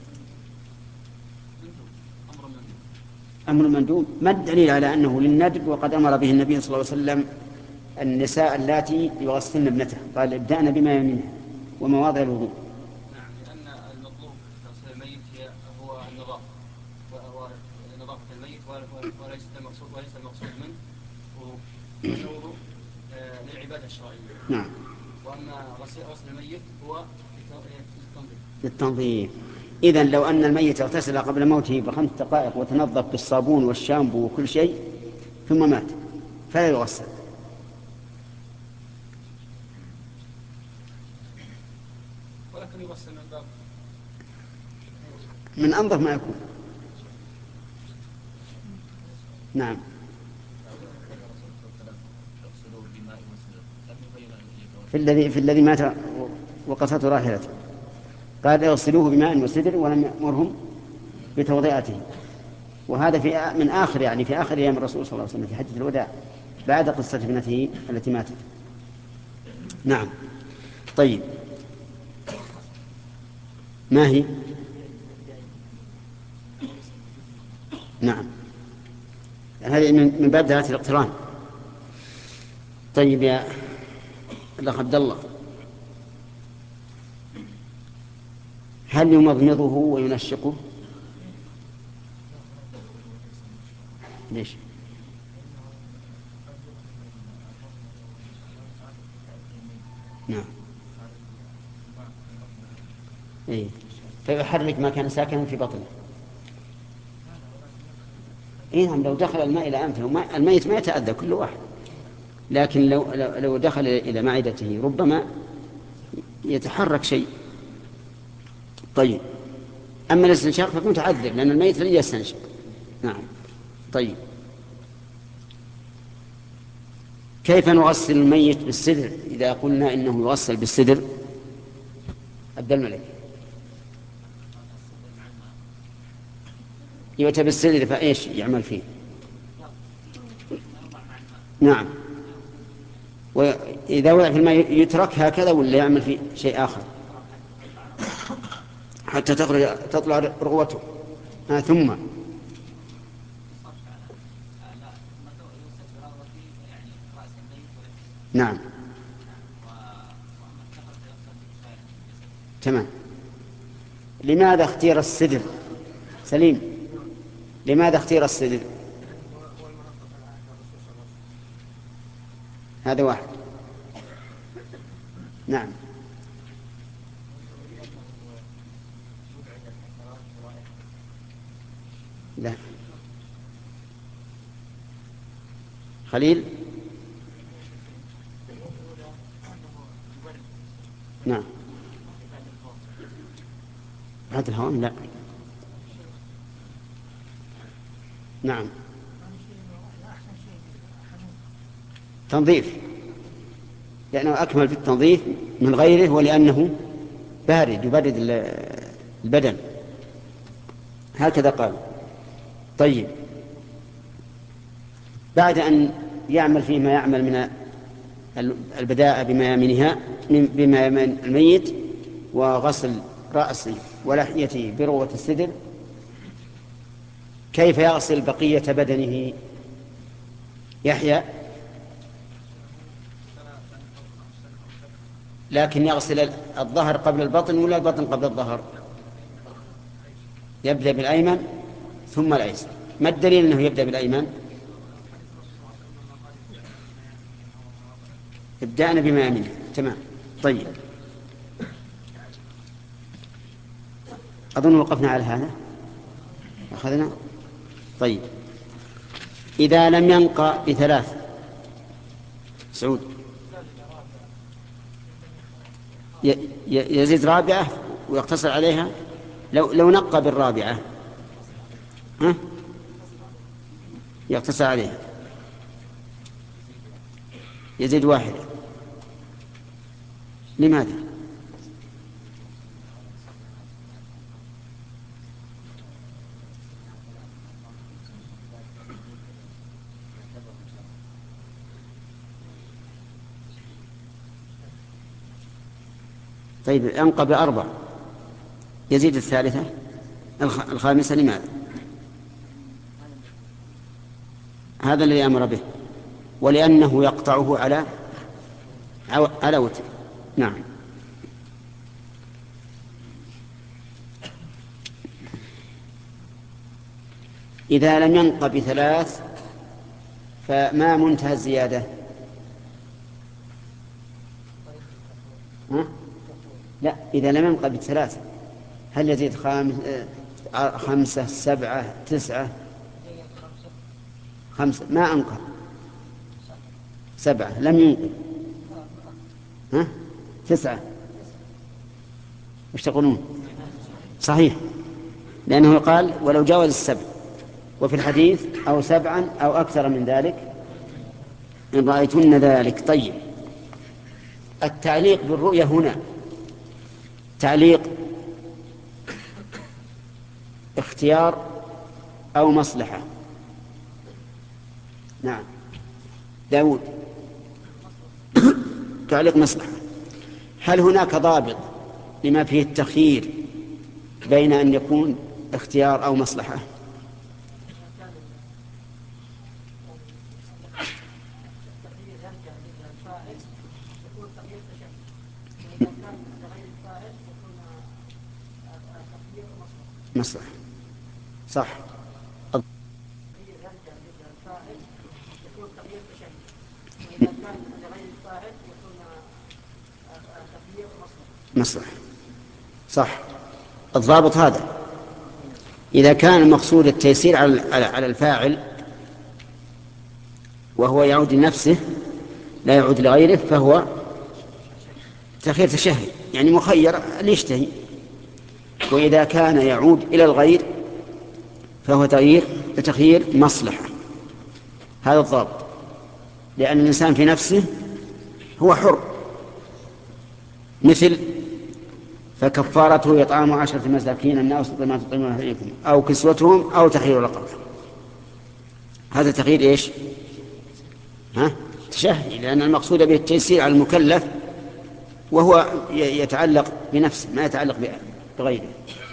أمر مندوب. ما الدليل على أنه للندب وقد أمر به النبي صلى الله عليه وسلم النساء اللاتي يغسلن ابنته، قال ابدأن بما يمينها ومواضع الوضوء؟ نعم لأن المطلوب في تغسيل الميت هو النظافة، وهو نظافة الميت وليس المقصود وليس المقصود منه العبادة الشرعية. نعم. وأما غسل الميت هو للتنظيف. للتنظيف. إذن لو أن الميت اغتسل قبل موته بخمس دقائق وتنظف بالصابون والشامبو وكل شيء ثم مات فلا يغسل. ولكن يغسل من باب من أنظف ما يكون. نعم. في الذي في الذي مات وقصته راحلته قال اغسلوه بماء وسدر ولم يأمرهم بتوضئته، وهذا في من آخر يعني في آخر أيام الرسول صلى الله عليه وسلم في حجة الوداع بعد قصة ابنته التي ماتت. نعم. طيب ما هي؟ نعم هذه من باب دلالة الاقتران. طيب يا الأخ عبد الله، هل يمضمضه وينشقه؟ ليش؟ نعم. إيه. فيحرك ما كان ساكنا في بطنه. إيه نعم، لو دخل الماء إلى أنفه الميت ما يتأذى كل واحد، لكن لو لو دخل إلى معدته ربما يتحرك شيء. طيب أما الاستنشاق فمتعذر لأن الميت لن يستنشق. نعم. طيب كيف نغسل الميت بالسدر إذا قلنا إنه يغسل بالسدر؟ عبد الملك. يؤتى بالسدر فإيش يعمل فيه؟ نعم. وإذا وضع في الماء يترك هكذا ولا يعمل فيه شيء آخر حتى تخرج تطلع رغوته؟ ها ثم نعم تمام. لماذا اختير السدر؟ سليم، لماذا اختير السدر؟ هذا واحد. نعم. لا خليل. نعم. هذا الهوام لا. نعم. تنظيف لأنه أكمل في التنظيف من غيره ولأنه بارد يبرد البدن هكذا قال. طيب بعد أن يعمل فيما يعمل من البداءة بميامنها بميامن الميت وغسل رأسه ولحيته بروة السدر، كيف يغسل بقية بدنه؟ يحيى. لكن يغسل الظهر قبل البطن ولا البطن قبل الظهر؟ يبدأ بالأيمن ثم الأيسر. ما الدليل أنه يبدأ بالأيمن؟ ابدأنا بما يمينه. تمام. طيب أظن وقفنا على هذا أخذنا. طيب إذا لم ينقى بثلاث سعود يزيد رابعة ويقتصر عليها. لو لو نقى بالرابعة ها يقتصر عليها يزيد واحدة. لماذا؟ طيب أنقى بأربع يزيد الثالثة الخامسة. لماذا؟ هذا الذي أمر به ولأنه يقطعه على على وتر. نعم. إذا لم ينق بثلاث فما منتهى الزيادة؟ ها؟ لا، إذا لم ينقل بالثلاثة هل يزيد خامس خمسة سبعة تسعة؟ خمسة ما أنقل، سبعة لم ينقل، ها؟ تسعة وش تقولون؟ صحيح، لأنه قال ولو جاوز السبع، وفي الحديث أو سبعا أو أكثر من ذلك إن رأيتن ذلك. طيب، التعليق بالرؤية هنا تعليق اختيار أو مصلحة؟ نعم داود. تعليق مصلحة. هل هناك ضابط لما فيه التخيير بين أن يكون اختيار أو مصلحة؟ مصلحة، صح. مصلحة، صح. الضابط هذا إذا كان المقصود التيسير على الفاعل وهو يعود لنفسه لا يعود لغيره فهو تخير تشهي، يعني مخير ليشتهي. وإذا كان يعود إلى الغير فهو تغيير تخيير مصلحة. هذا الضابط، لأن الإنسان في نفسه هو حر، مثل فكفارته إطعام عشرة مساكين من أوسط ما تطعمون أهليكم أو كسوتهم أو تحرير رقبة. هذا تغيير إيش؟ ها؟ تشهي، لأن المقصود به التيسير على المكلف وهو يتعلق بنفسه ما يتعلق بغيره.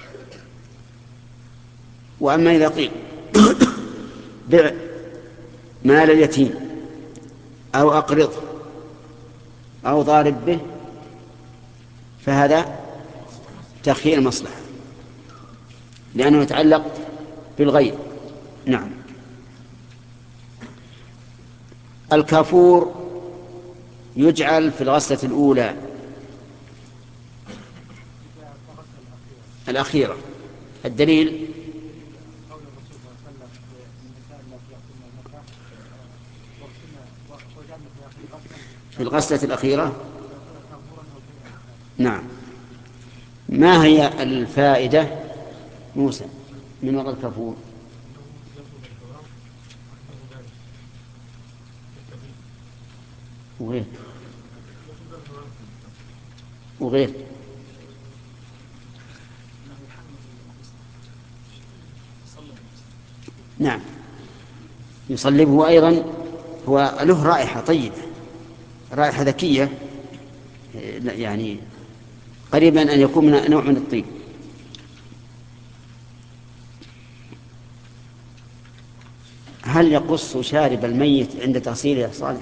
وأما إذا قيل بع مال اليتيم أو أقرض أو ضارب به فهذا تخيير مصلحة لأنه يتعلق بالغير. نعم. الكافور يجعل في الغسلة الأولى الأخيرة. الدليل في الغسلة الأخيرة. نعم. ما هي الفائدة موسى من وضع الكافور؟ وغير وغير نعم يصلبه أيضا. هو له رائحة طيبة، رائحة ذكية، يعني قريبا أن يكون من نوع من الطيب. هل يقص شارب الميت عند تغسيله يا صالح؟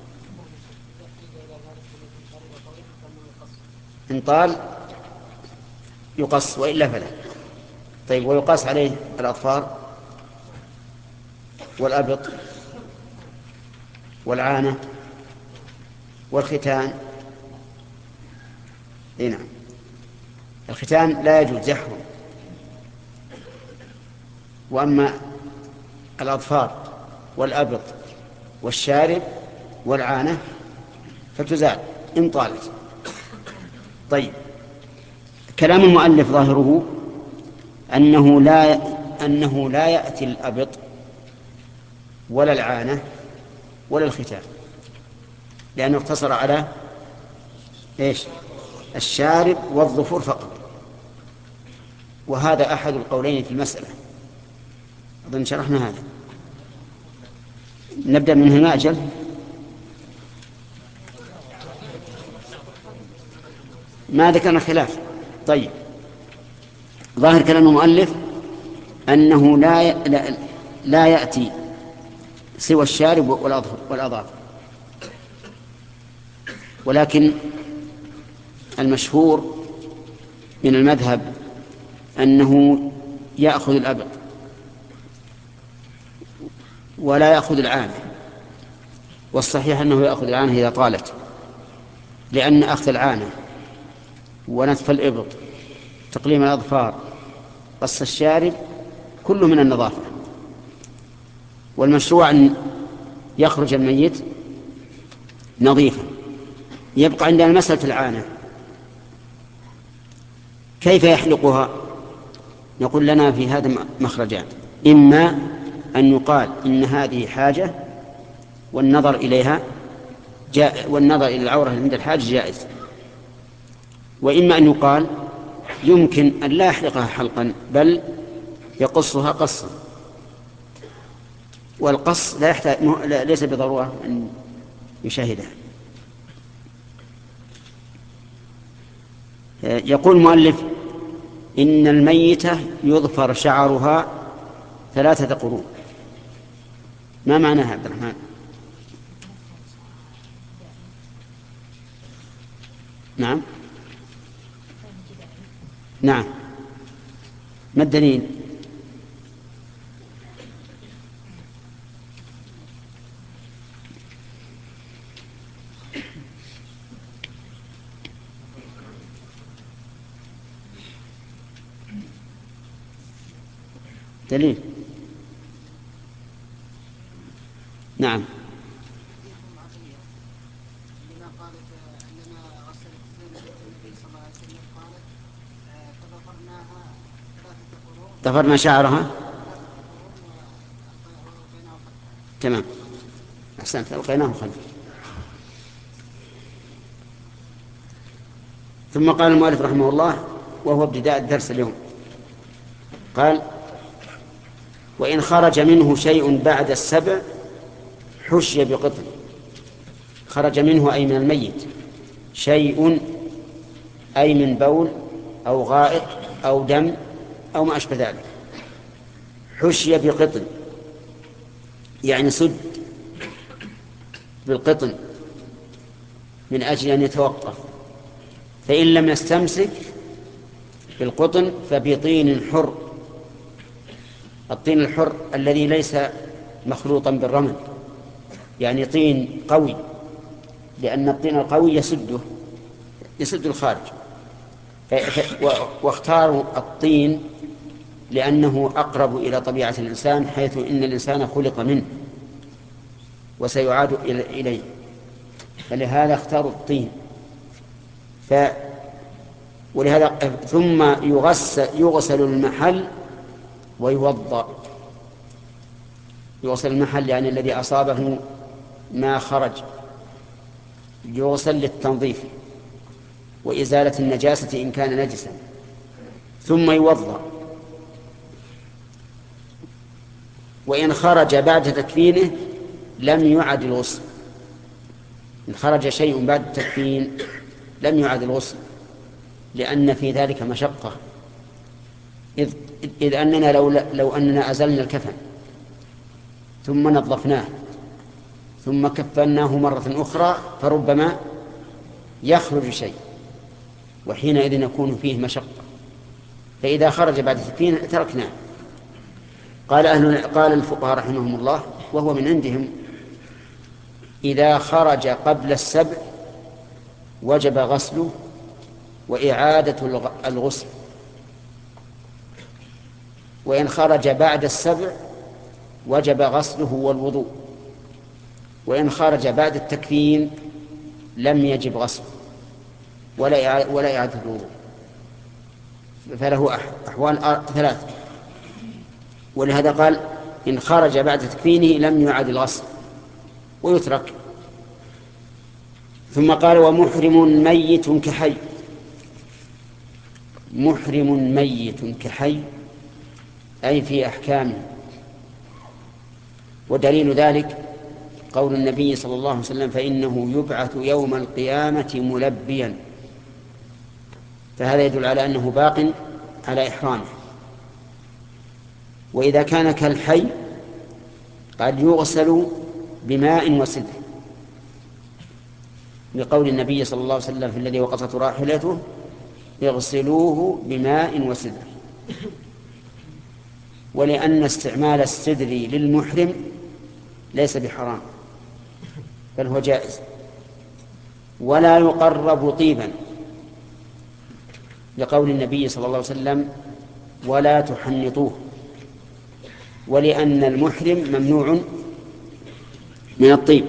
إن طال يقص وإلا فلا. طيب، ويقاس عليه الأظفار والأبط والعانة والختان. إيه نعم. الختان لا يجوز، يحرم. وأما الأظفار والأبط والشارب والعانة فتزال إن طالت. طيب، كلام المؤلف ظاهره أنه لا أنه لا يأتي الأبط ولا العانة ولا الختان، لأنه اقتصر على إيش؟ الشارب والظفور فقط. وهذا أحد القولين في المسألة، أظن شرحنا هذا. نبدأ من هنا أجل. ما ذكرنا خلاف. طيب، ظاهر كلام المؤلف أنه لا لا, لا يأتي سوى الشارب والأظافر، ولكن المشهور من المذهب أنه يأخذ الأبط ولا يأخذ العانة، والصحيح أنه يأخذ العانة إذا طالت، لأن أخذ العانة ونتف الإبط، تقليم الأظفار، قص الشارب، كله من النظافة. والمشروع أن يخرج الميت نظيفا. يبقى عندنا مسألة العانة، كيف يحلقها؟ نقول لنا في هذا مخرجان: إما أن يقال إن هذه حاجة والنظر إليها جاء والنظر إلى العورة عند الحاجة جائز، وإما أن يقال يمكن أن لا يحلقها حلقا بل يقصها قصا، والقص لا يحتاج ليس بضرورة أن يشاهدها. يقول المؤلف إن الميتة يظفر شعرها ثلاثة قرون. ما معناها عبد الرحمن؟ نعم نعم ما الدليل؟ دليل. نعم ضفرنا شعرها. تمام أحسنت، ألقيناه خلفه. ثم قال المؤلف رحمه الله وهو ابتداء الدرس اليوم، قال: وإن خرج منه شيء بعد السبع حشي بقطن. خرج منه أي من الميت شيء، أي من بول أو غائط أو دم أو ما أشبه ذلك، حشي بقطن يعني سد بالقطن من أجل أن يتوقف، فإن لم يستمسك بالقطن فبطين حر. الطين الحر الذي ليس مخلوطا بالرمل، يعني طين قوي، لأن الطين القوي يسده يسد الخارج. واختاروا الطين لأنه أقرب إلى طبيعة الإنسان، حيث إن الإنسان خلق منه وسيعاد إليه، فلهذا اختاروا الطين. ف ولهذا ثم يغسل, يغسل المحل ويوضأ. يغسل المحل يعني الذي أصابه ما خرج، يغسل للتنظيف وإزالة النجاسة إن كان نجسا، ثم يوضأ. وإن خرج بعد تكفينه لم يعد الغسل. إن خرج شيء بعد التكفين لم يعد الغسل، لأن في ذلك مشقة، إذ, إذ أننا لو, لو أننا أزلنا الكفن ثم نظفناه ثم كفناه مرة أخرى فربما يخرج شيء، وحينئذ يكون فيه مشقة، فإذا خرج بعد التكفين تركناه. قال أهل قال الفقهاء رحمهم الله وهو من عندهم: إذا خرج قبل السبع وجب غسله وإعادة الغسل، وإن خرج بعد السبع وجب غسله والوضوء، وإن خرج بعد التكفين لم يجب غسله ولا ولا إعادة الوضوء، فله أحوال ثلاثة. ولهذا قال: إن خرج بعد تكفينه لم يعاد الغسل ويترك. ثم قال: ومحرم ميت كحي. محرم ميت كحي أي في أحكامه. ودليل ذلك قول النبي صلى الله عليه وسلم: فإنه يبعث يوم القيامة ملبيا. فهذا يدل على أنه باق على إحرامه. وإذا كان كالحي قد يغسل بماء وسدر، بقول النبي صلى الله عليه وسلم في الذي وقصت راحلته: يغسلوه بماء وسدر. ولأن استعمال السدر للمحرم ليس بحرام بل هو جائز. ولا يقرب طيبا، لقول النبي صلى الله عليه وسلم ولا تحنطوه، ولأن المحرم ممنوع من الطيب.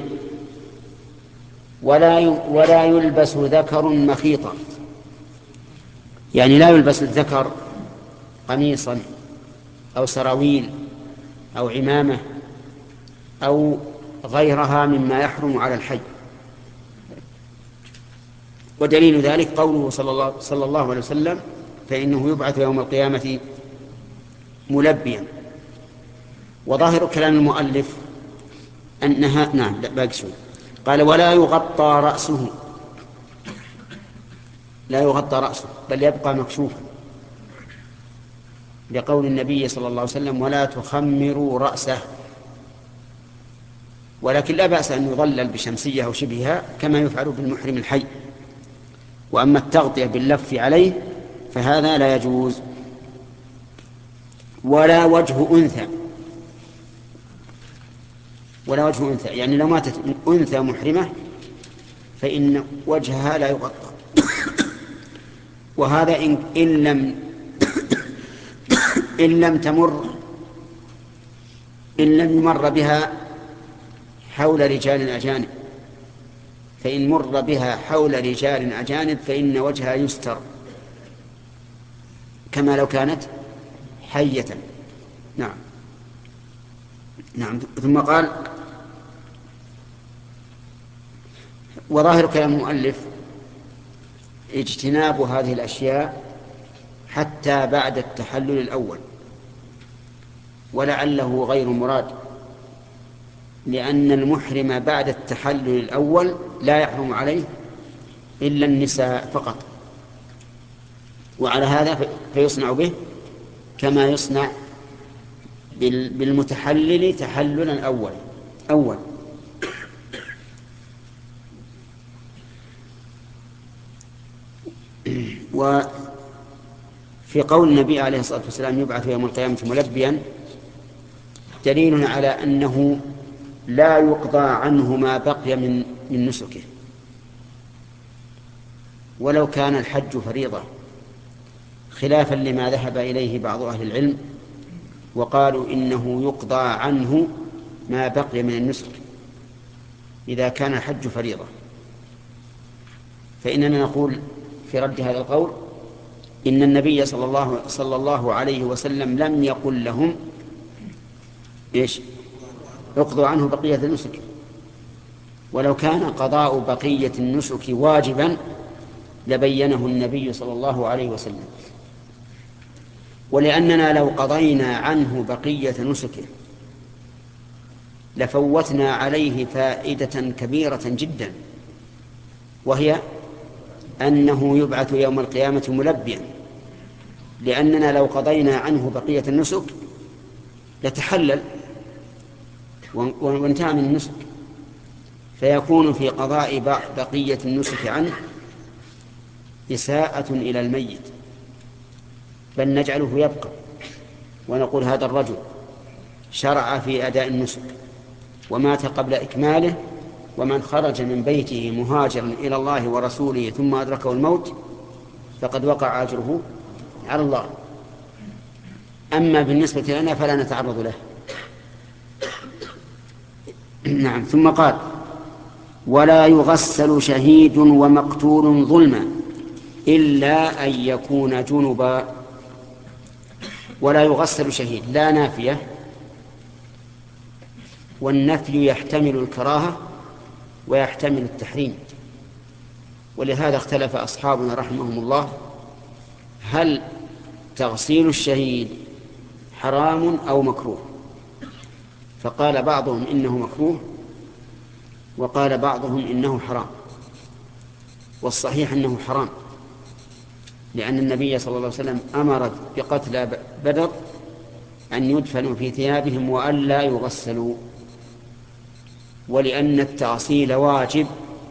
ولا ولا يلبس ذكر مخيطا، يعني لا يلبس الذكر قميصا أو سراويل أو عمامة أو غيرها مما يحرم على الحي. ودليل ذلك قوله صلى الله, صلى الله عليه وسلم فإنه يبعث يوم القيامة ملبيا. وظاهر كلام المؤلف أنها نعم لا باقي شوي. قال ولا يغطى رأسه، لا يغطى رأسه بل يبقى مكشوفا، لقول النبي صلى الله عليه وسلم ولا تخمروا رأسه. ولكن لا بأس أن يظلل بشمسية أو شبهها كما يفعل بالمحرم الحي. وأما التغطية باللف عليه فهذا لا يجوز. ولا وجه أنثى، ولا وجه أنثى يعني لو ماتت أنثى محرمة فإن وجهها لا يغطى. وهذا إن, إن لم إن لم تمر إن لم يمر بها حول رجال أجانب، فإن مر بها حول رجال أجانب فإن وجهها يستر كما لو كانت حية. نعم نعم. ثم قال وظاهر كلام المؤلف اجتناب هذه الأشياء حتى بعد التحلل الأول، ولعله غير مراد، لأن المحرم بعد التحلل الأول لا يحرم عليه إلا النساء فقط، وعلى هذا فيصنع به كما يصنع بالمتحلل تحللا أول أول وفي قول النبي عليه الصلاة والسلام يبعث يوم القيامة ملبيا دليل على أنه لا يقضى عنه ما بقي من من نسكه، ولو كان الحج فريضة، خلافا لما ذهب إليه بعض أهل العلم وقالوا إنه يقضى عنه ما بقي من النسك إذا كان الحج فريضة. فإننا نقول في رد هذا القول إن النبي صلى الله, صلى الله عليه وسلم لم يقل لهم إيش اقضوا عنه بقية النسك، ولو كان قضاء بقية النسك واجبا لبينه النبي صلى الله عليه وسلم. ولأننا لو قضينا عنه بقية نسكه لفوتنا عليه فائدة كبيرة جدا، وهي أنه يبعث يوم القيامة ملبيا، لأننا لو قضينا عنه بقية النسك لتحلل وانتهى من النسك، فيكون في قضاء بقية النسك عنه إساءة إلى الميت، بل نجعله يبقى ونقول هذا الرجل شرع في أداء النسك ومات قبل إكماله، ومن خرج من بيته مهاجرا إلى الله ورسوله ثم أدركه الموت فقد وقع أجره على الله. أما بالنسبة لنا فلا نتعرض له. نعم. ثم قال ولا يغسل شهيد ومقتول ظلما إلا أن يكون جنبا. ولا يغسل شهيد لا نافية، والنفي يحتمل الكراهة ويحتمل التحريم، ولهذا اختلف أصحابنا رحمهم الله هل تغسيل الشهيد حرام أو مكروه، فقال بعضهم إنه مكروه وقال بعضهم إنه حرام. والصحيح أنه حرام، لأن النبي صلى الله عليه وسلم أمر بقتل بدر أن يدفنوا في ثيابهم وأن لا يغسلوا، ولأن التغسيل واجب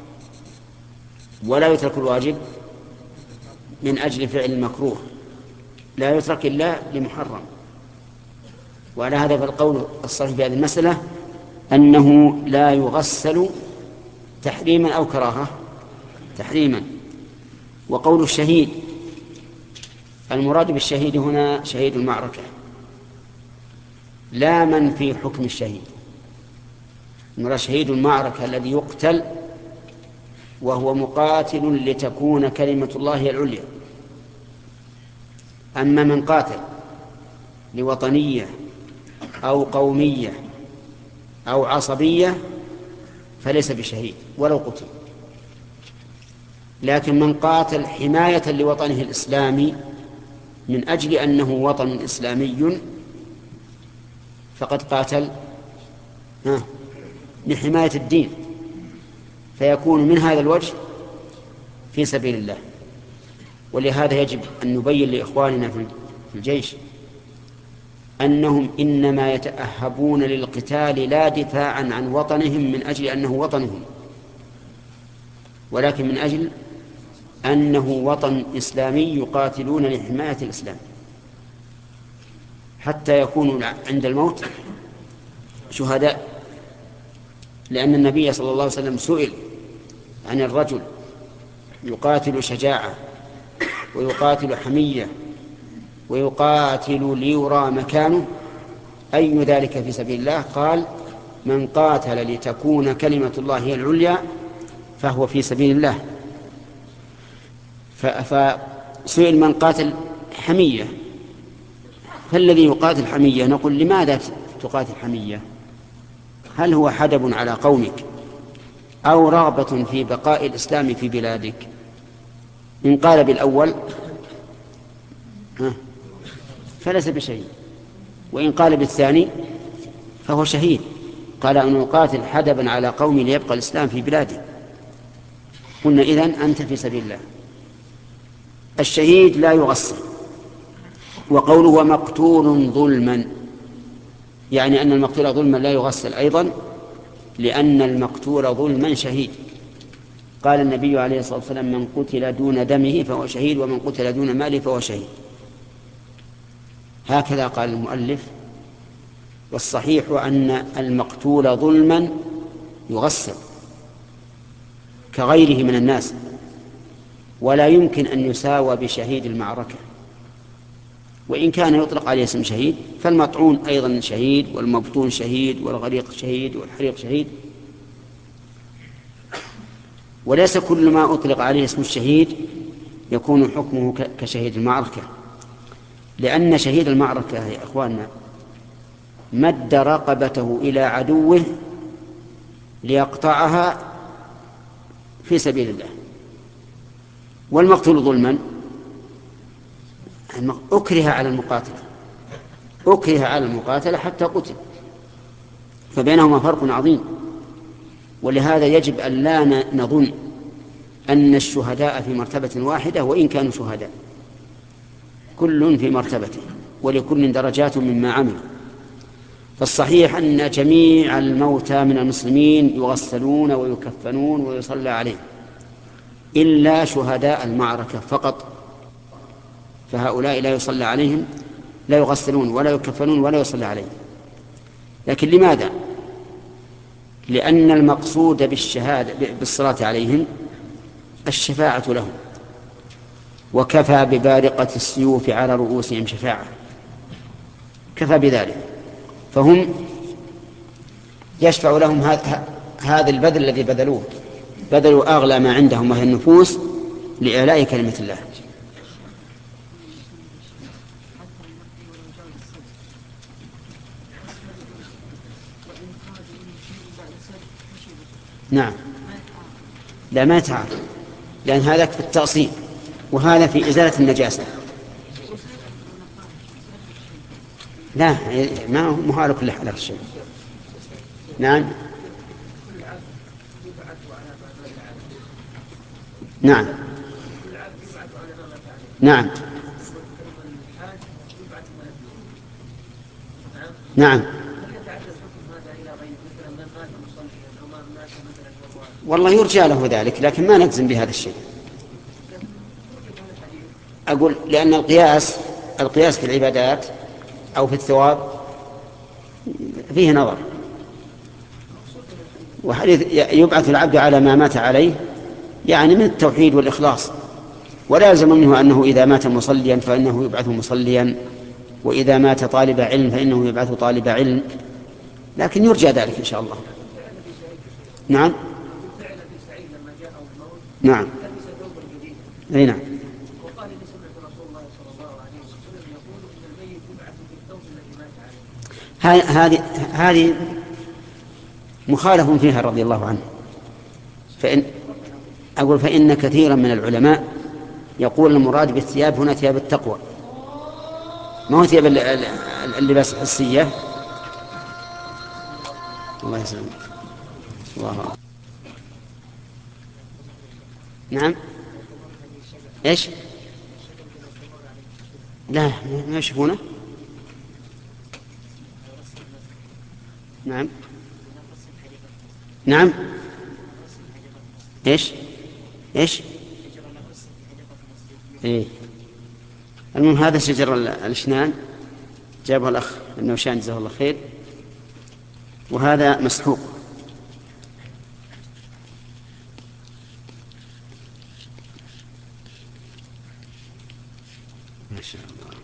ولا يترك الواجب من أجل فعل المكروه، لا يترك إلا لمحرم. وعلى هذا فالقول الصحيح في هذه المسألة أنه لا يغسل تحريما أو كراهة، تحريما. وقول الشهيد المراد بالشهيد هنا شهيد المعركة، لا من في حكم الشهيد. المراد شهيد المعركة الذي يقتل وهو مقاتل لتكون كلمة الله هي العليا. أما من قاتل لوطنية أو قومية أو عصبية فليس بشهيد ولو قتل. لكن من قاتل حماية لوطنه الإسلامي من أجل أنه وطن إسلامي فقد قاتل لحماية الدين، فيكون من هذا الوجه في سبيل الله. ولهذا يجب أن نبين لإخواننا في الجيش أنهم إنما يتأهبون للقتال لا دفاعا عن وطنهم من أجل أنه وطنهم، ولكن من أجل أنه وطن إسلامي يقاتلون لحماية الإسلام حتى يكونوا عند الموت شهداء. لأن النبي صلى الله عليه وسلم سئل عن الرجل يقاتل شجاعة ويقاتل حمية ويقاتل ليرى مكانه أي ذلك في سبيل الله؟ قال: من قاتل لتكون كلمة الله هي العليا فهو في سبيل الله. فسئل من قاتل حمية، فالذي يقاتل حمية نقول: لماذا تقاتل حمية؟ هل هو حدب على قومك أو رغبة في بقاء الإسلام في بلادك؟ إن قال بالأول فليس بشهيد، وإن قال بالثاني فهو شهيد. قال: أن يقاتل حدبا على قومي ليبقى الإسلام في بلادي. قلنا: إذن أنت في سبيل الله. الشهيد لا يغسل. وقوله ومقتول ظلما يعني أن المقتول ظلما لا يغسل أيضا، لأن المقتول ظلما شهيد. قال النبي عليه الصلاة والسلام: من قتل دون دمه فهو شهيد، ومن قتل دون ماله فهو شهيد. هكذا قال المؤلف. والصحيح أن المقتول ظلما يغسل كغيره من الناس، ولا يمكن أن يساوى بشهيد المعركة. وإن كان يطلق عليه اسم شهيد فالمطعون أيضا شهيد، والمبطون شهيد، والغريق شهيد، والحريق شهيد. وليس كل ما أطلق عليه اسم الشهيد يكون حكمه كشهيد المعركة، لأن شهيد المعركة يا إخواننا مد رقبته إلى عدوه ليقطعها في سبيل الله. والمقتول ظلما أكره على المقاتل أكره على المقاتلة حتى قتل، فبينهما فرق عظيم. ولهذا يجب أن لا نظن أن الشهداء في مرتبة واحدة، وإن كانوا شهداء كل في مرتبته ولكل درجات مما عمل. فالصحيح أن جميع الموتى من المسلمين يغسلون ويكفنون ويصلى عليهم إلا شهداء المعركة فقط، فهؤلاء لا يصلى عليهم، لا يغسلون ولا يكفنون ولا يصلى عليهم. لكن لماذا؟ لأن المقصود بالشهادة بالصلاة عليهم الشفاعة لهم، وكفى ببارقة السيوف على رؤوسهم شفاعة، كفى بذلك. فهم يشفع لهم هذا البذل الذي بذلوه، بذلوا أغلى ما عندهم وهي النفوس لإعلاء كلمة الله. نعم، لا ما يتعارض، لأن هذا في التأصيل وهذا في إزالة النجاسة. لا ما هو على كل حال الشيء. نعم نعم نعم نعم والله يرجى له ذلك، لكن ما نجزم بهذا الشيء. أقول لأن القياس القياس في العبادات أو في الثواب فيه نظر. وحديث يبعث العبد على ما مات عليه يعني من التوحيد والإخلاص، ولا يلزم منه أنه إذا مات مصليا فإنه يبعث مصليا، وإذا مات طالب علم فإنه يبعث طالب علم، لكن يرجى ذلك إن شاء الله. نعم نعم أي نعم. هذه هذه مخالف فيها رضي الله عنه. فإن أقول فإن كثيرا من العلماء يقول المراد بالثياب هنا ثياب التقوى، ما هو ثياب اللباس الحسية. الله يسلمك. الله. نعم ايش؟ لا ما يشوفونه. نعم نعم ايش ايش ايه المهم هذا شجر الاشنان جابه الاخ النوشان جزاه الله خير، وهذا مسحوق. ما شاء الله.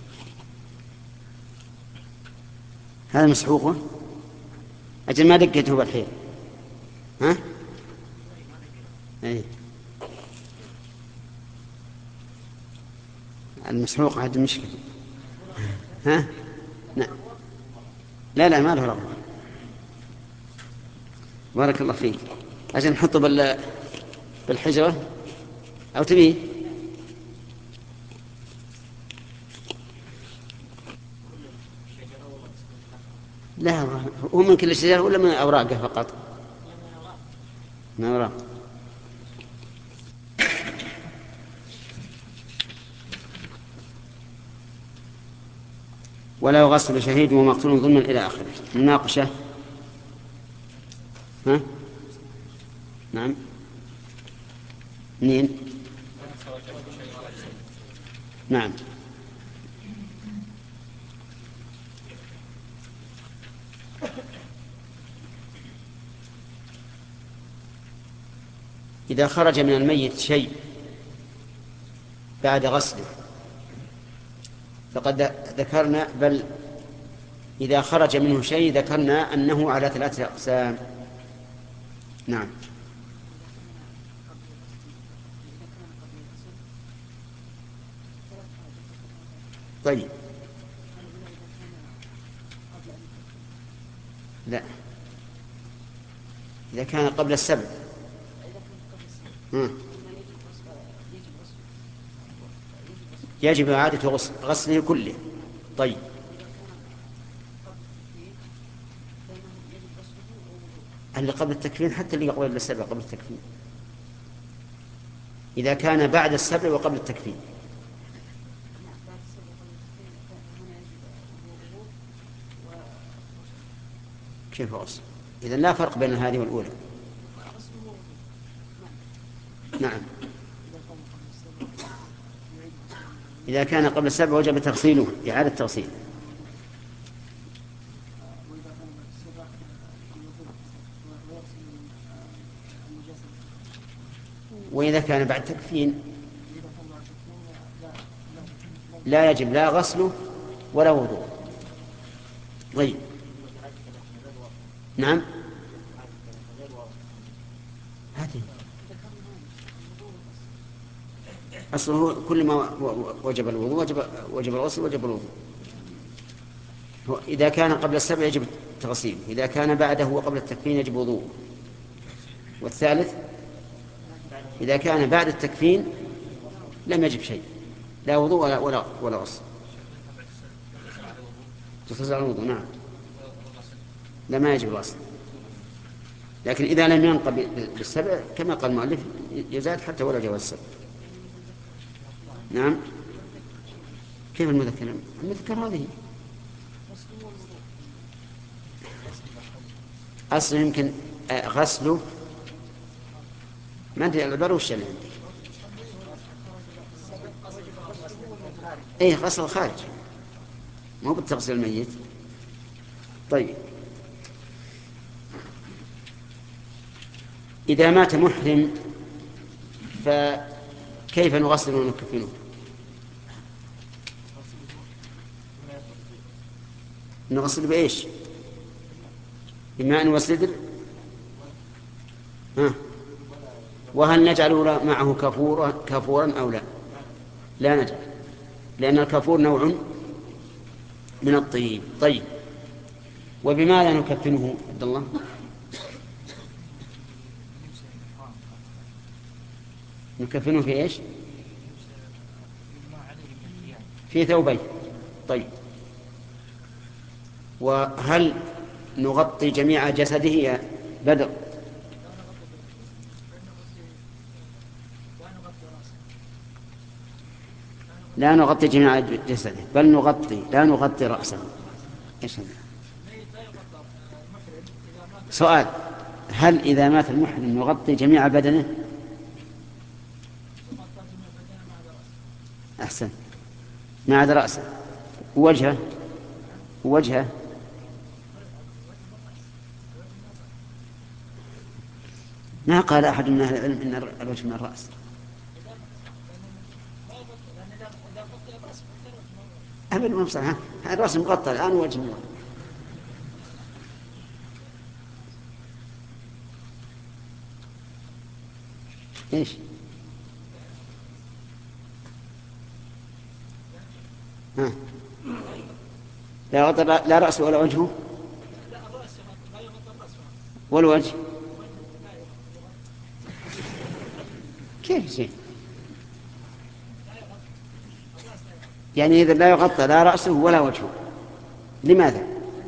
هذا مسحوقه أجل ما دقته بالحين. ها ايه المسحوق هذا مشكلة. ها لا لا, لا ما له رغبة. بارك الله فيك. أجل نحطه بال بالحجرة أو تبيه. لا هو من كل شجرة ولا من أوراقه فقط؟ من أوراق. ولا يغسل شهيد ومقتول ظلما إلى آخره. مناقشة. ها نعم منين؟ نعم إذا خرج من الميت شيء بعد غسله فقد ذكرنا، بل إذا خرج منه شيء ذكرنا أنه على ثلاثة أقسام. نعم طيب لا إذا كان قبل السبع يجب إعادة غسله كله. طيب اللي قبل التكفين حتى اللي قبل السبع قبل التكفين، إذا كان بعد السبع وقبل التكفين. كيف غسل؟ إذن لا فرق بين هذه والأولى. نعم إذا كان قبل السبع وجب تغسيله إعادة تغسيل. وإذا كان بعد تكفين لا يجب لا غسله ولا وضوء. طيب نعم هذه أصله كل ما وجب الوضوء وجب وجب الغسل وجب الوضوء. إذا كان قبل السبع يجب التغسيل، إذا كان بعده وقبل التكفين يجب وضوء. والثالث إذا كان بعد التكفين لم يجب شيء، لا وضوء ولا ولا, ولا غسل. تغسل على الوضوء. نعم لا ما يجب الغسل، لكن إذا لم ينقض بالسبع كما قال المؤلف يزاد حتى ولا جواز السبع. نعم كيف المذكر؟ المذكر هذه أصل يمكن غسله ما أدري العبارة وش اللي عندي. إيه غسل الخارج مو بالتغسيل الميت. طيب إذا مات محرم كيف نغسل ونكفنه؟ نغسل بإيش؟ بماء وسدر؟ ها. وهل نجعل معه كفورا كفورا أو لا؟ لا نجعل، لأن الكفور نوع من الطيب. طيب، وبماذا نكفنه عبد الله؟ نكفنه في إيش؟ في ثوبين. طيب، وهل نغطي جميع جسده يا بدر؟ لا نغطي جميع جسده، بل نغطي لا نغطي رأسه. إيش هذا؟ سؤال: هل إذا مات المحرم نغطي جميع بدنه؟ أحسن، ما عدا رأسه. وجهه وجهه ما قال أحد من أهل العلم إن الوجه من الرأس. أبدا ما بصح، الرأس مغطى الآن ووجه مغطى. إيش؟ ها. لا يغطى لا رأسه ولا وجهه والوجه. كيف شيء؟ يعني إذا لا يغطى لا رأسه ولا وجهه، لماذا؟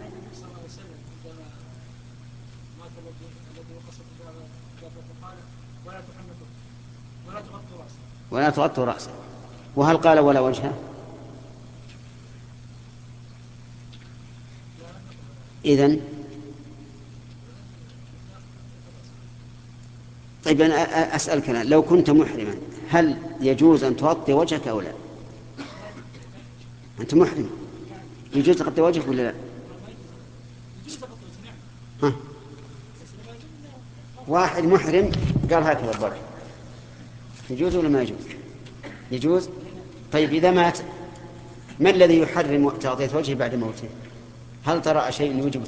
ولا تغطوا رأسه. وهل قال ولا وجهه؟ إذن طيب، أنا أسألك الآن، لو كنت محرما هل يجوز أن تغطي وجهك أو لا؟ أنت محرم، يجوز تغطي وجهك ولا لا؟ ها؟ واحد محرم قال هكذا الضرب، يجوز ولا ما يجوز؟ يجوز. طيب، إذا مات ما الذي يحرم تغطية وجهه بعد موته؟ هل ترى شيء يوجب؟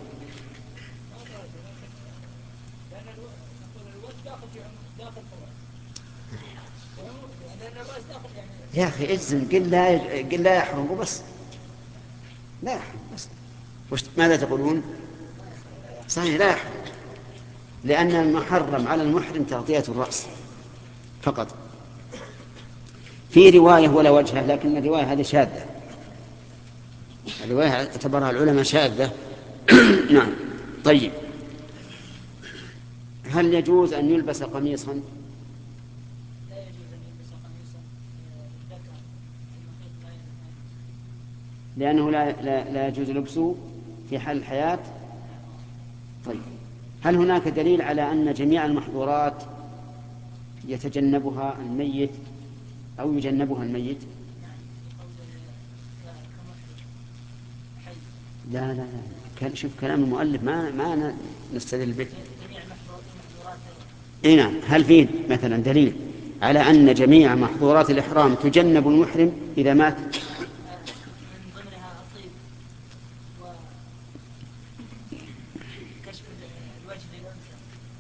يا أخي اجزم، قل لا قل لا يحرم وبس، لا يحرم بس. وش ماذا تقولون؟ صحيح لا يحرم، لأن المحرم على المحرم تغطية الرأس فقط. في رواية ولا وجهه، لكن الرواية هذه شاذة، الرواية اعتبرها العلماء شاذة. نعم. طيب، هل يجوز أن يلبس قميصا؟ لا يجوز أن يلبس قميصا للذكر المحيط لا ينهى، لأنه لا, لا, لا يجوز لبسه في حال الحياة. طيب، هل هناك دليل على أن جميع المحظورات يتجنبها الميت أو يجنبها الميت؟ لا لا لا، شوف كلام المؤلف ما ما نستدل به. اي نعم. هل فيه مثلا دليل على أن جميع محظورات الإحرام تجنب المحرم إذا مات؟ من ضمنها الطيب وكشف الوجه للأنثى.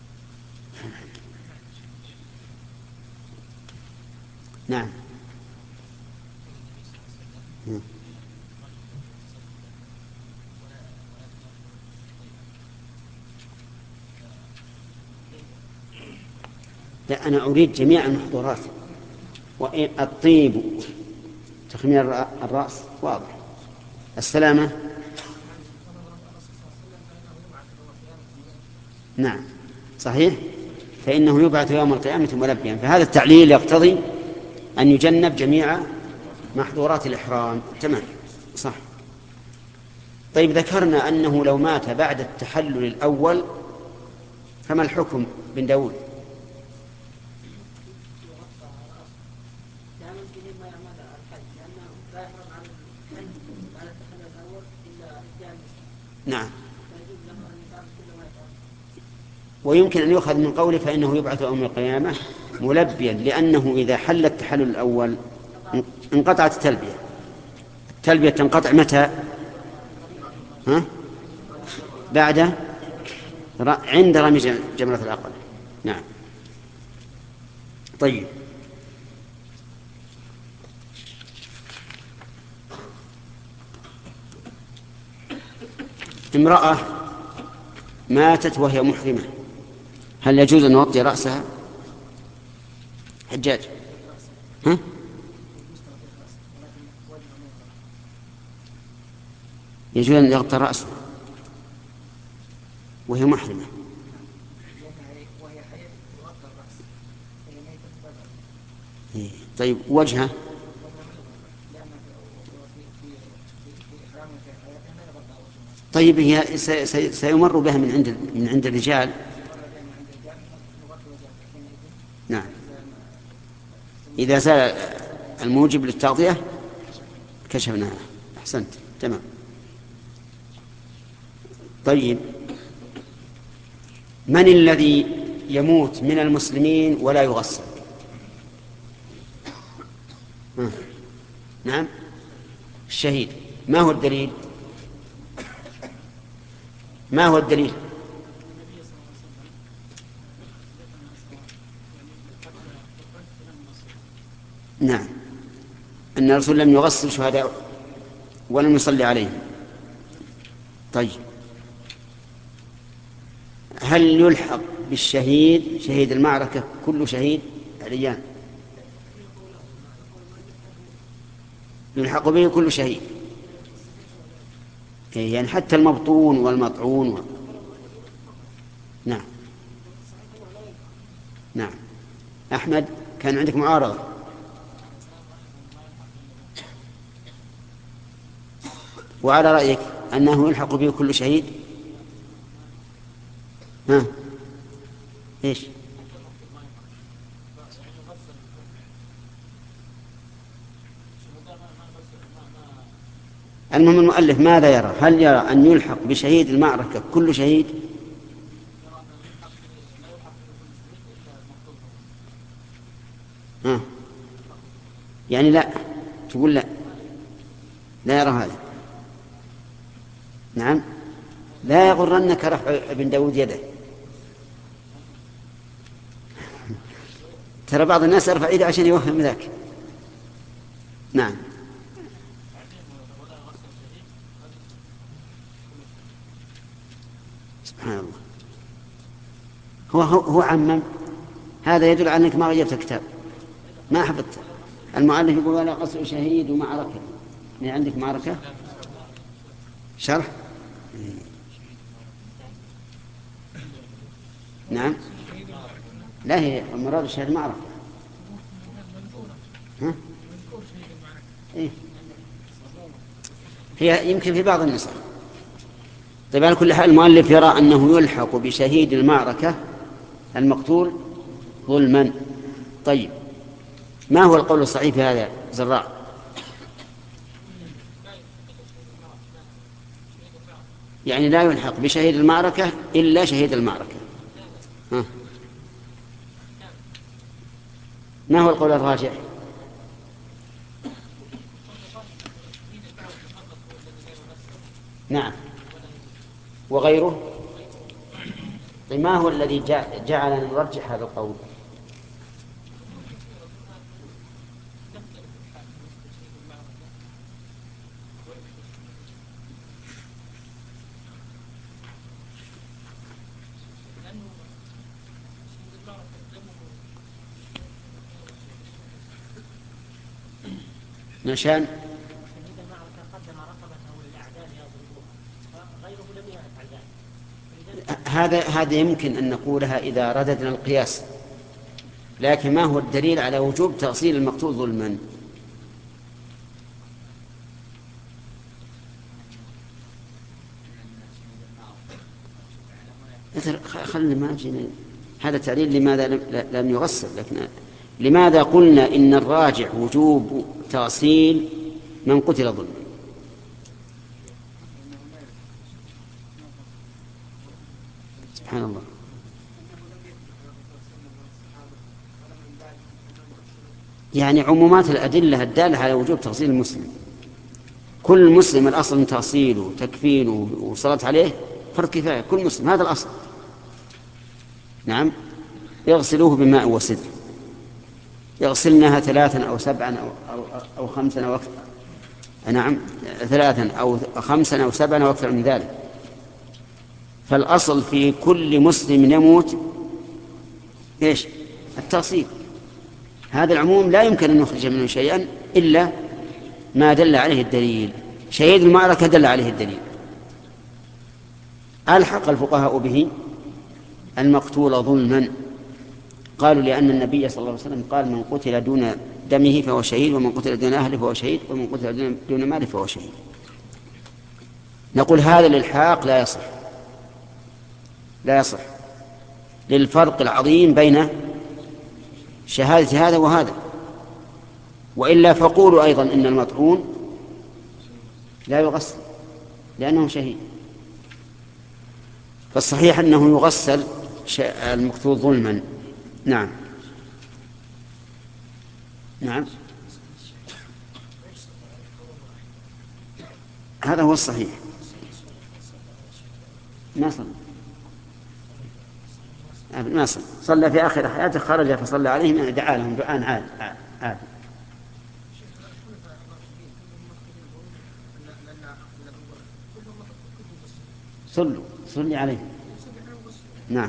نعم. لا، أنا أريد جميع المحظورات. والطيب تخمير الرأس واضح. السلامة نعم صحيح، فإنه يبعث يوم القيامة ملبيا. فهذا التعليل يقتضي أن يجنب جميع محظورات الإحرام. تمام صح. طيب، ذكرنا أنه لو مات بعد التحلل الأول فما الحكم بن داود؟ نعم. ويمكن أن يؤخذ من قوله فإنه يبعث يوم القيامة ملبيا، لأنه إذا حل التحلل الأول انقطعت التلبية. التلبية تنقطع متى؟ ها؟ بعد عند رمي جمرة العقبة. نعم. طيب، امرأة ماتت وهي محرمة، هل يجوز أن نغطي رأسها؟ حجاج، ها؟ يجوز أن يغطى رأسه وهي محرمة. طيب، وجهه؟ طيب، هي سيمر بها من عند من عند الرجال. نعم، إذا زال الموجب للتغطية كشفناها. أحسنت، تمام. طيب، من الذي يموت من المسلمين ولا يغسل؟ نعم، الشهيد. ما هو الدليل؟ ما هو الدليل؟ نعم، أن الرسول لم يغسل شهداء ولم يصلي عليهم. طيب، هل يلحق بالشهيد شهيد المعركة كل شهيد عليان؟ يلحق به كل شهيد، يعني حتى المبطون والمطعون و... نعم. نعم. أحمد، كان عندك معارضة. وعلى رأيك أنه يلحق به كل شهيد؟ ها، إيش؟ المهم المؤلف ماذا يرى؟ هل يرى أن يلحق بشهيد المعركة كل شهيد؟ ها، يعني لا، تقول لا، لا يرى هذا. نعم، لا يغرنك رفع ابن داود يده. ترى بعض الناس يرفع يده عشان يوهم ذاك. نعم. سبحان الله، هو هو, هو عمم. هذا يدل على أنك ما غيرت الكتاب، ما حفظت. المؤلف يقول ولا قصر شهيد ومعركة. من عندك معركة شرح؟ نعم، لا، هي مراد الشهيد معركة. ها؟ إيه؟ هي يمكن في بعض النسخ. طيب، على كل حال المؤلف يرى أنه يلحق بشهيد المعركة المقتول ظلما. طيب، ما هو القول الصحيح في هذا زراع؟ يعني لا يلحق بشهيد المعركة إلا شهيد المعركة. ها. ما هو القول الراجح؟ نعم، وغيره. طيب، ما هو الذي جعلنا نرجح هذا القول؟ نشان هذا هذا يمكن أن نقولها إذا رددنا القياس، لكن ما هو الدليل على وجوب تأصيل المقتول ظلما؟ خلنا ما جينا. هذا تعليل لماذا لم يغسل، لكن لماذا قلنا إن الراجع وجوب تأصيل من قتل ظلما؟ سبحان الله. يعني عمومات الأدلة الدالة على وجوب تغسيل المسلم. كل مسلم الأصل من تغسيله وتكفينه وصلاة عليه فرض كفاية، كل مسلم هذا الأصل. نعم، يغسلوه بماء وسدر، يغسلنها ثلاثا أو سبعا أو, أو, أو خمسا أو أكثر. نعم، ثلاثا أو خمسا أو سبعا أو أكثر من ذلك. فالأصل في كل مسلم يموت إيش؟ التغسيل. هذا العموم لا يمكن أن نخرج منه شيئا إلا ما دل عليه الدليل. شهيد المعركة دل عليه الدليل. ألحق الفقهاء به المقتول ظلما، قالوا لأن النبي صلى الله عليه وسلم قال: من قتل دون دمه فهو شهيد، ومن قتل دون أهله فهو شهيد، ومن قتل دون ماله فهو شهيد. نقول هذا الإلحاق لا يصح، لا يصح للفرق العظيم بين شهادة هذا وهذا. وإلا فقولوا أيضا إن المطعون لا يغسل لأنه شهيد. فالصحيح أنه يغسل المقتول ظلما. نعم نعم، هذا هو الصحيح. ما صلى ما صلى صلى في آخر حياته، خرج فصلى عليهم، دعا لهم دعاء عاد عاد. صلوا صلي عليهم. نعم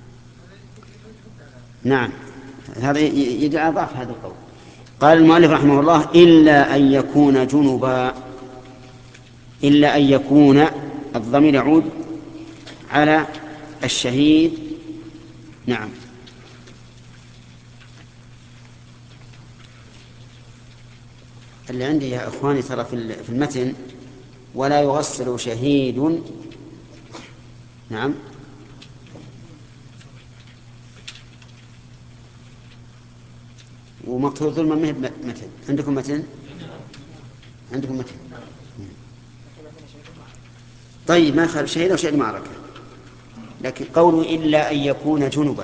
نعم، هذا يدعى ضعف هذا القول. قال المؤلف رحمه الله: إلا أن يكون جنبا. إلا أن يكون، الضمير يعود على الشهيد. نعم، اللي عندي يا أخواني ترى في المتن: ولا يغسل شهيد. نعم، ومقتول ظلما ما هي متن. عندكم متن؟ عندكم متن؟ طيب، ما خالف شهيد أو شهيد معركة. لكن قولوا إلا أن يكون جنبا،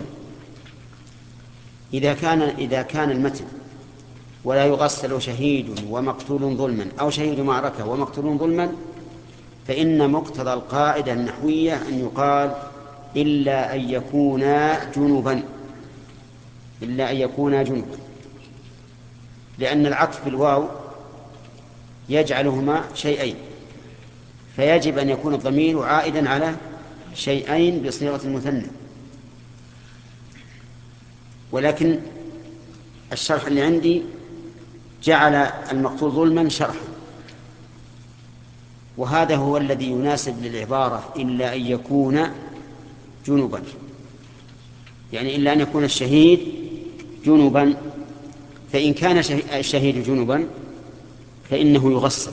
إذا كان إذا كان المتن ولا يغسل شهيد ومقتول ظلما، أو شهيد معركة ومقتول ظلما، فإن مقتضى القاعدة النحوية أن يقال: إلا أن يكونا جنبا. إلا أن يكونا جنبا، لأن العطف بالواو يجعلهما شيئين، فيجب أن يكون الضمير عائدا على شيئين بصيغة المثنى. ولكن الشرح اللي عندي جعل المقتول ظلما شرحا، وهذا هو الذي يناسب للعبارة: إلا أن يكون جنبا، يعني إلا أن يكون الشهيد جنبا. فإن كان الشهيد جنبا فإنه يغسل.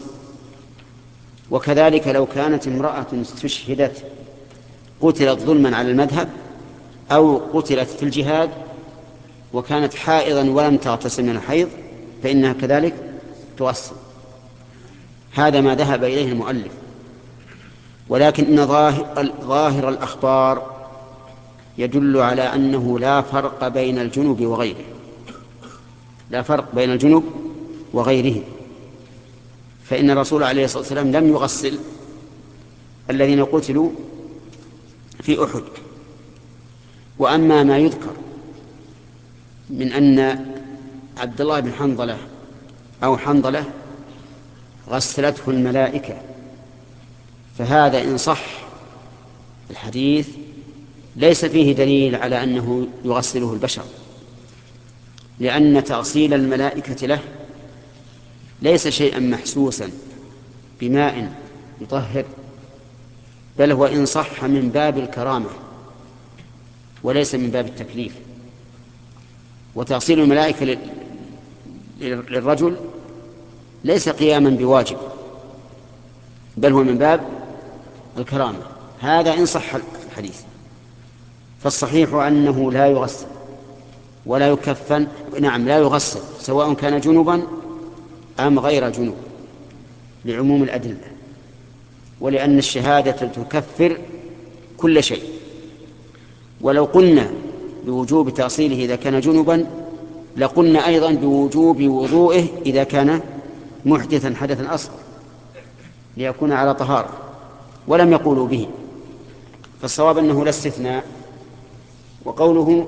وكذلك لو كانت امرأة استشهدت قتلت ظلما على المذهب، أو قتلت في الجهاد وكانت حائضا ولم تغتسل من الحيض، فإنها كذلك تغسل. هذا ما ذهب إليه المؤلف. ولكن إن ظاهر, ظاهر الأخبار يدل على أنه لا فرق بين الجنوب وغيره، لا فرق بين الجنوب وغيره. فإن الرسول عليه الصلاة والسلام لم يغسل الذين قتلوا في أحد. وأما ما يذكر من أن عبد الله بن حنظلة أو حنظلة غسلته الملائكة، فهذا إن صح الحديث ليس فيه دليل على أنه يغسله البشر، لأن تغسيل الملائكة له ليس شيئا محسوسا بماء يطهر، بل هو إن صح من باب الكرامة وليس من باب التكليف. وتغسيل الملائكة للرجل ليس قياما بواجب، بل هو من باب الكرامة. هذا إن صح الحديث. فالصحيح أنه لا يغسل ولا يكفن. نعم، لا يغسل سواء كان جنبا أم غير جنوب، لعموم الأدلة، ولأن الشهادة تكفر كل شيء. ولو قلنا بوجوب تغسيله إذا كان جنبا لقلنا أيضا بوجوب وضوئه إذا كان محدثا حدثا أصغر ليكون على طهارة، ولم يقولوا به، فالصواب أنه لا استثناء. وقوله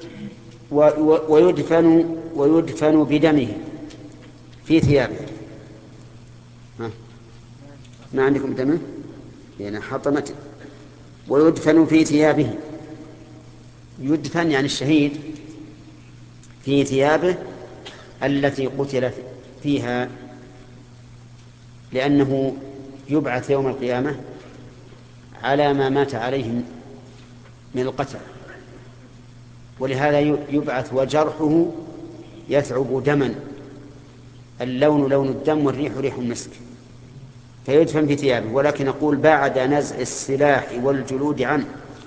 ويدفن ويدفن بدمه في ثيابه. ها. ما عندكم دمه؟ يعني حطمت. ويدفن في ثيابه، يدفن يعني الشهيد في ثيابه التي قتل فيها، لأنه يبعث يوم القيامة على ما مات عليه من القتل، ولهذا يبعث وجرحه يثعب دما، اللون لون الدم والريح ريح المسك، فيدفن في ثيابه. ولكن نقول بعد نزع السلاح والجلود عنه،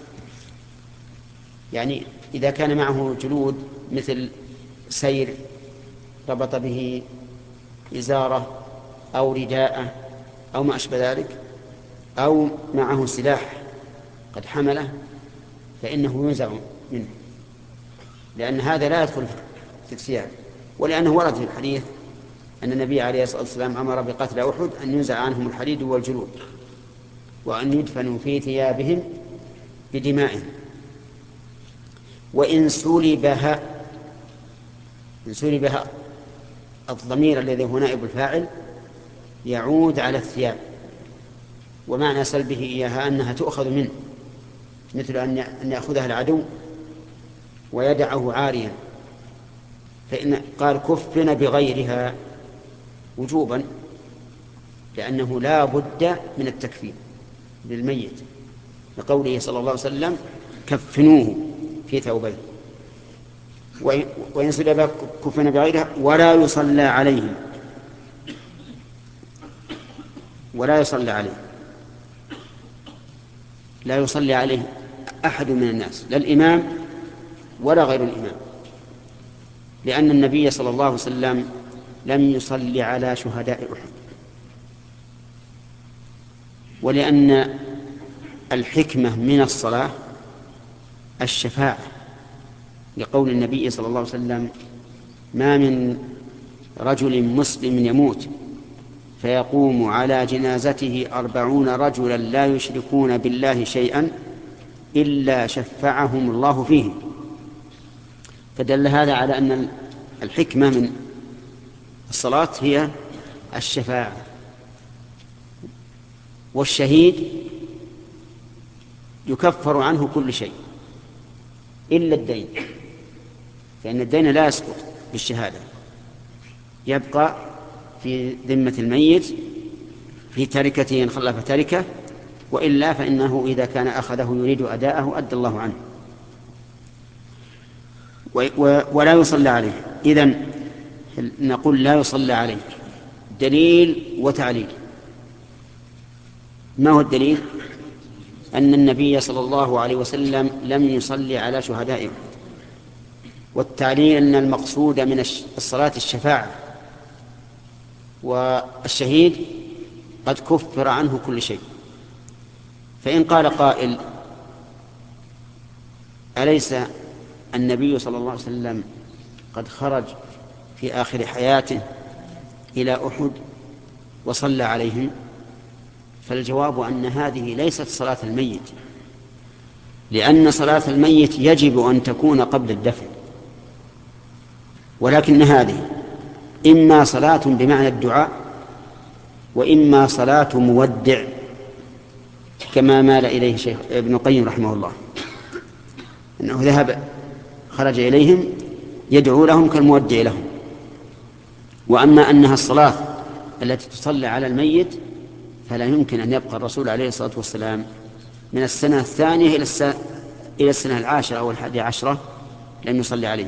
يعني إذا كان معه جلود مثل سير ربط به إزارة أو رداءة أو ما أشبه ذلك، أو معه سلاح قد حمله، فإنه ينزع منه، لأن هذا لا يدخل في الثياب. ولأنه ورد في الحديث أن النبي عليه الصلاة والسلام أمر بقتل أحد أن ينزع عنهم الحديد والجلود وأن يدفنوا في ثيابهم بدمائهم. وإن سلبها، إن سلبها الضمير الذي هو نائب الفاعل يعود على الثياب، ومعنى سلبه إياها أنها تؤخذ منه، مثل أن يأخذها العدو ويدعه عاريا، فإن قال كفن بغيرها وجوبا، لأنه لا بد من التكفين للميت، لقوله صلى الله عليه وسلم كفنوه في ثوبين. وإن سلب كفن بغيرها ولا يصلى عليهم، ولا يصلى عليه، لا يصلي عليه أحد من الناس، لا الإمام ولا غير الإمام، لأن النبي صلى الله عليه وسلم لم يصلي على شهداء أحد، ولأن الحكمة من الصلاة الشفاعة، لقول النبي صلى الله عليه وسلم ما من رجل مسلم يموت فيقوم على جنازته أربعون رجلا لا يشركون بالله شيئا إلا شفعهم الله فيه. فدل هذا على أن الحكمة من الصلاة هي الشفاعة. والشهيد يكفر عنه كل شيء إلا الدين، فإن الدين لا يسقط بالشهادة، يبقى في ذمة الميت في تركته إن خلف تركه، وإلا فإنه إذا كان أخذه يريد أداءه أدى الله عنه. ولا يصلى عليه، إذن نقول لا يصلى عليه، دليل وتعليل. ما هو الدليل؟ أن النبي صلى الله عليه وسلم لم يصلي على شهدائه، والتعليل أن المقصود من الصلاة الشفاعة، والشهيد قد كفر عنه كل شيء. فإن قال قائل أليس النبي صلى الله عليه وسلم قد خرج في آخر حياته إلى أحد وصلى عليهم؟ فالجواب أن هذه ليست صلاة الميت، لأن صلاة الميت يجب أن تكون قبل الدفن، ولكن هذه إما صلاة بمعنى الدعاء وإما صلاة مودع، كما مال إليه شيخ ابن القيم رحمه الله، أنه ذهب خرج إليهم يدعو لهم كالمودع لهم. وأما أنها الصلاة التي تصلى على الميت فلا يمكن أن يبقى الرسول عليه الصلاة والسلام من السنة الثانية إلى السنة, إلى السنة العاشرة أو الحادية عشرة لم يصلي عليه.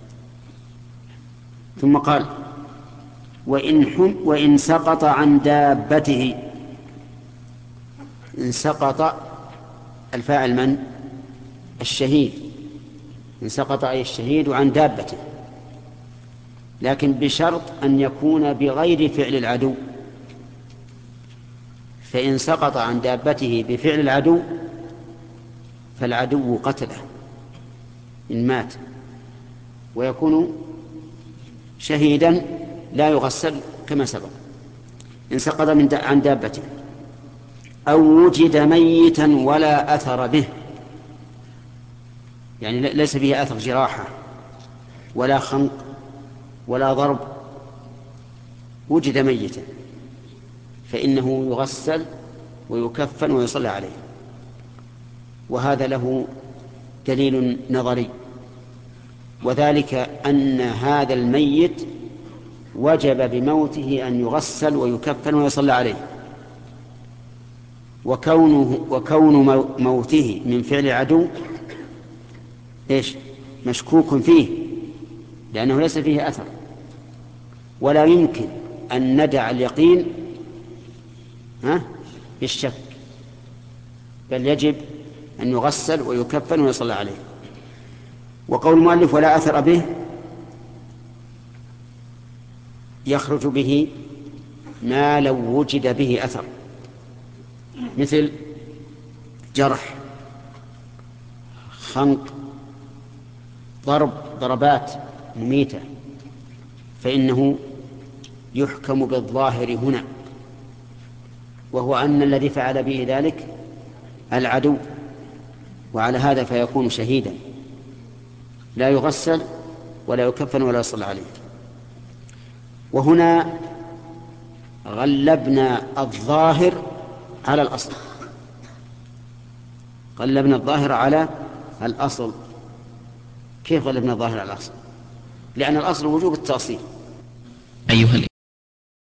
ثم قال وإن, حم وإن سقط عن دابته، إن سقط الفاعل من؟ الشهيد، إن سقط أي الشهيد عن دابته، لكن بشرط أن يكون بغير فعل العدو. فإن سقط عن دابته بفعل العدو فالعدو قتله إن مات، ويكون شهيدا لا يغسل كما سبق. إن سقط من عن دابته أو وجد ميتا ولا أثر به، يعني ليس فيه أثر جراحة ولا خنق ولا ضرب، وجد ميتا، فإنه يغسل ويكفن ويصلى عليه. وهذا له دليل نظري، وذلك أن هذا الميت وجب بموته أن يغسل ويكفن ويصلى عليه، وكونه, وكون موته من فعل عدو إيش؟ مشكوك فيه، لأنه ليس فيه أثر، ولا يمكن أن ندع اليقين ها بالشك، بل يجب أن يغسل ويكفن ويصلى عليه. وقول المؤلف ولا أثر به يخرج به ما لو وجد به أثر، مثل جرح، خنق، ضرب ضربات مميتة، فإنه يحكم بالظاهر هنا، وهو أن الذي فعل به ذلك العدو، وعلى هذا فيكون شهيدا لا يغسل ولا يكفن ولا يصلى عليه. وهنا غلبنا الظاهر على الأصل، غلبنا الظاهر على الأصل. كيف غلبنا الظاهر على الأصل؟ لأن الأصل وجوب التأصيل. أيها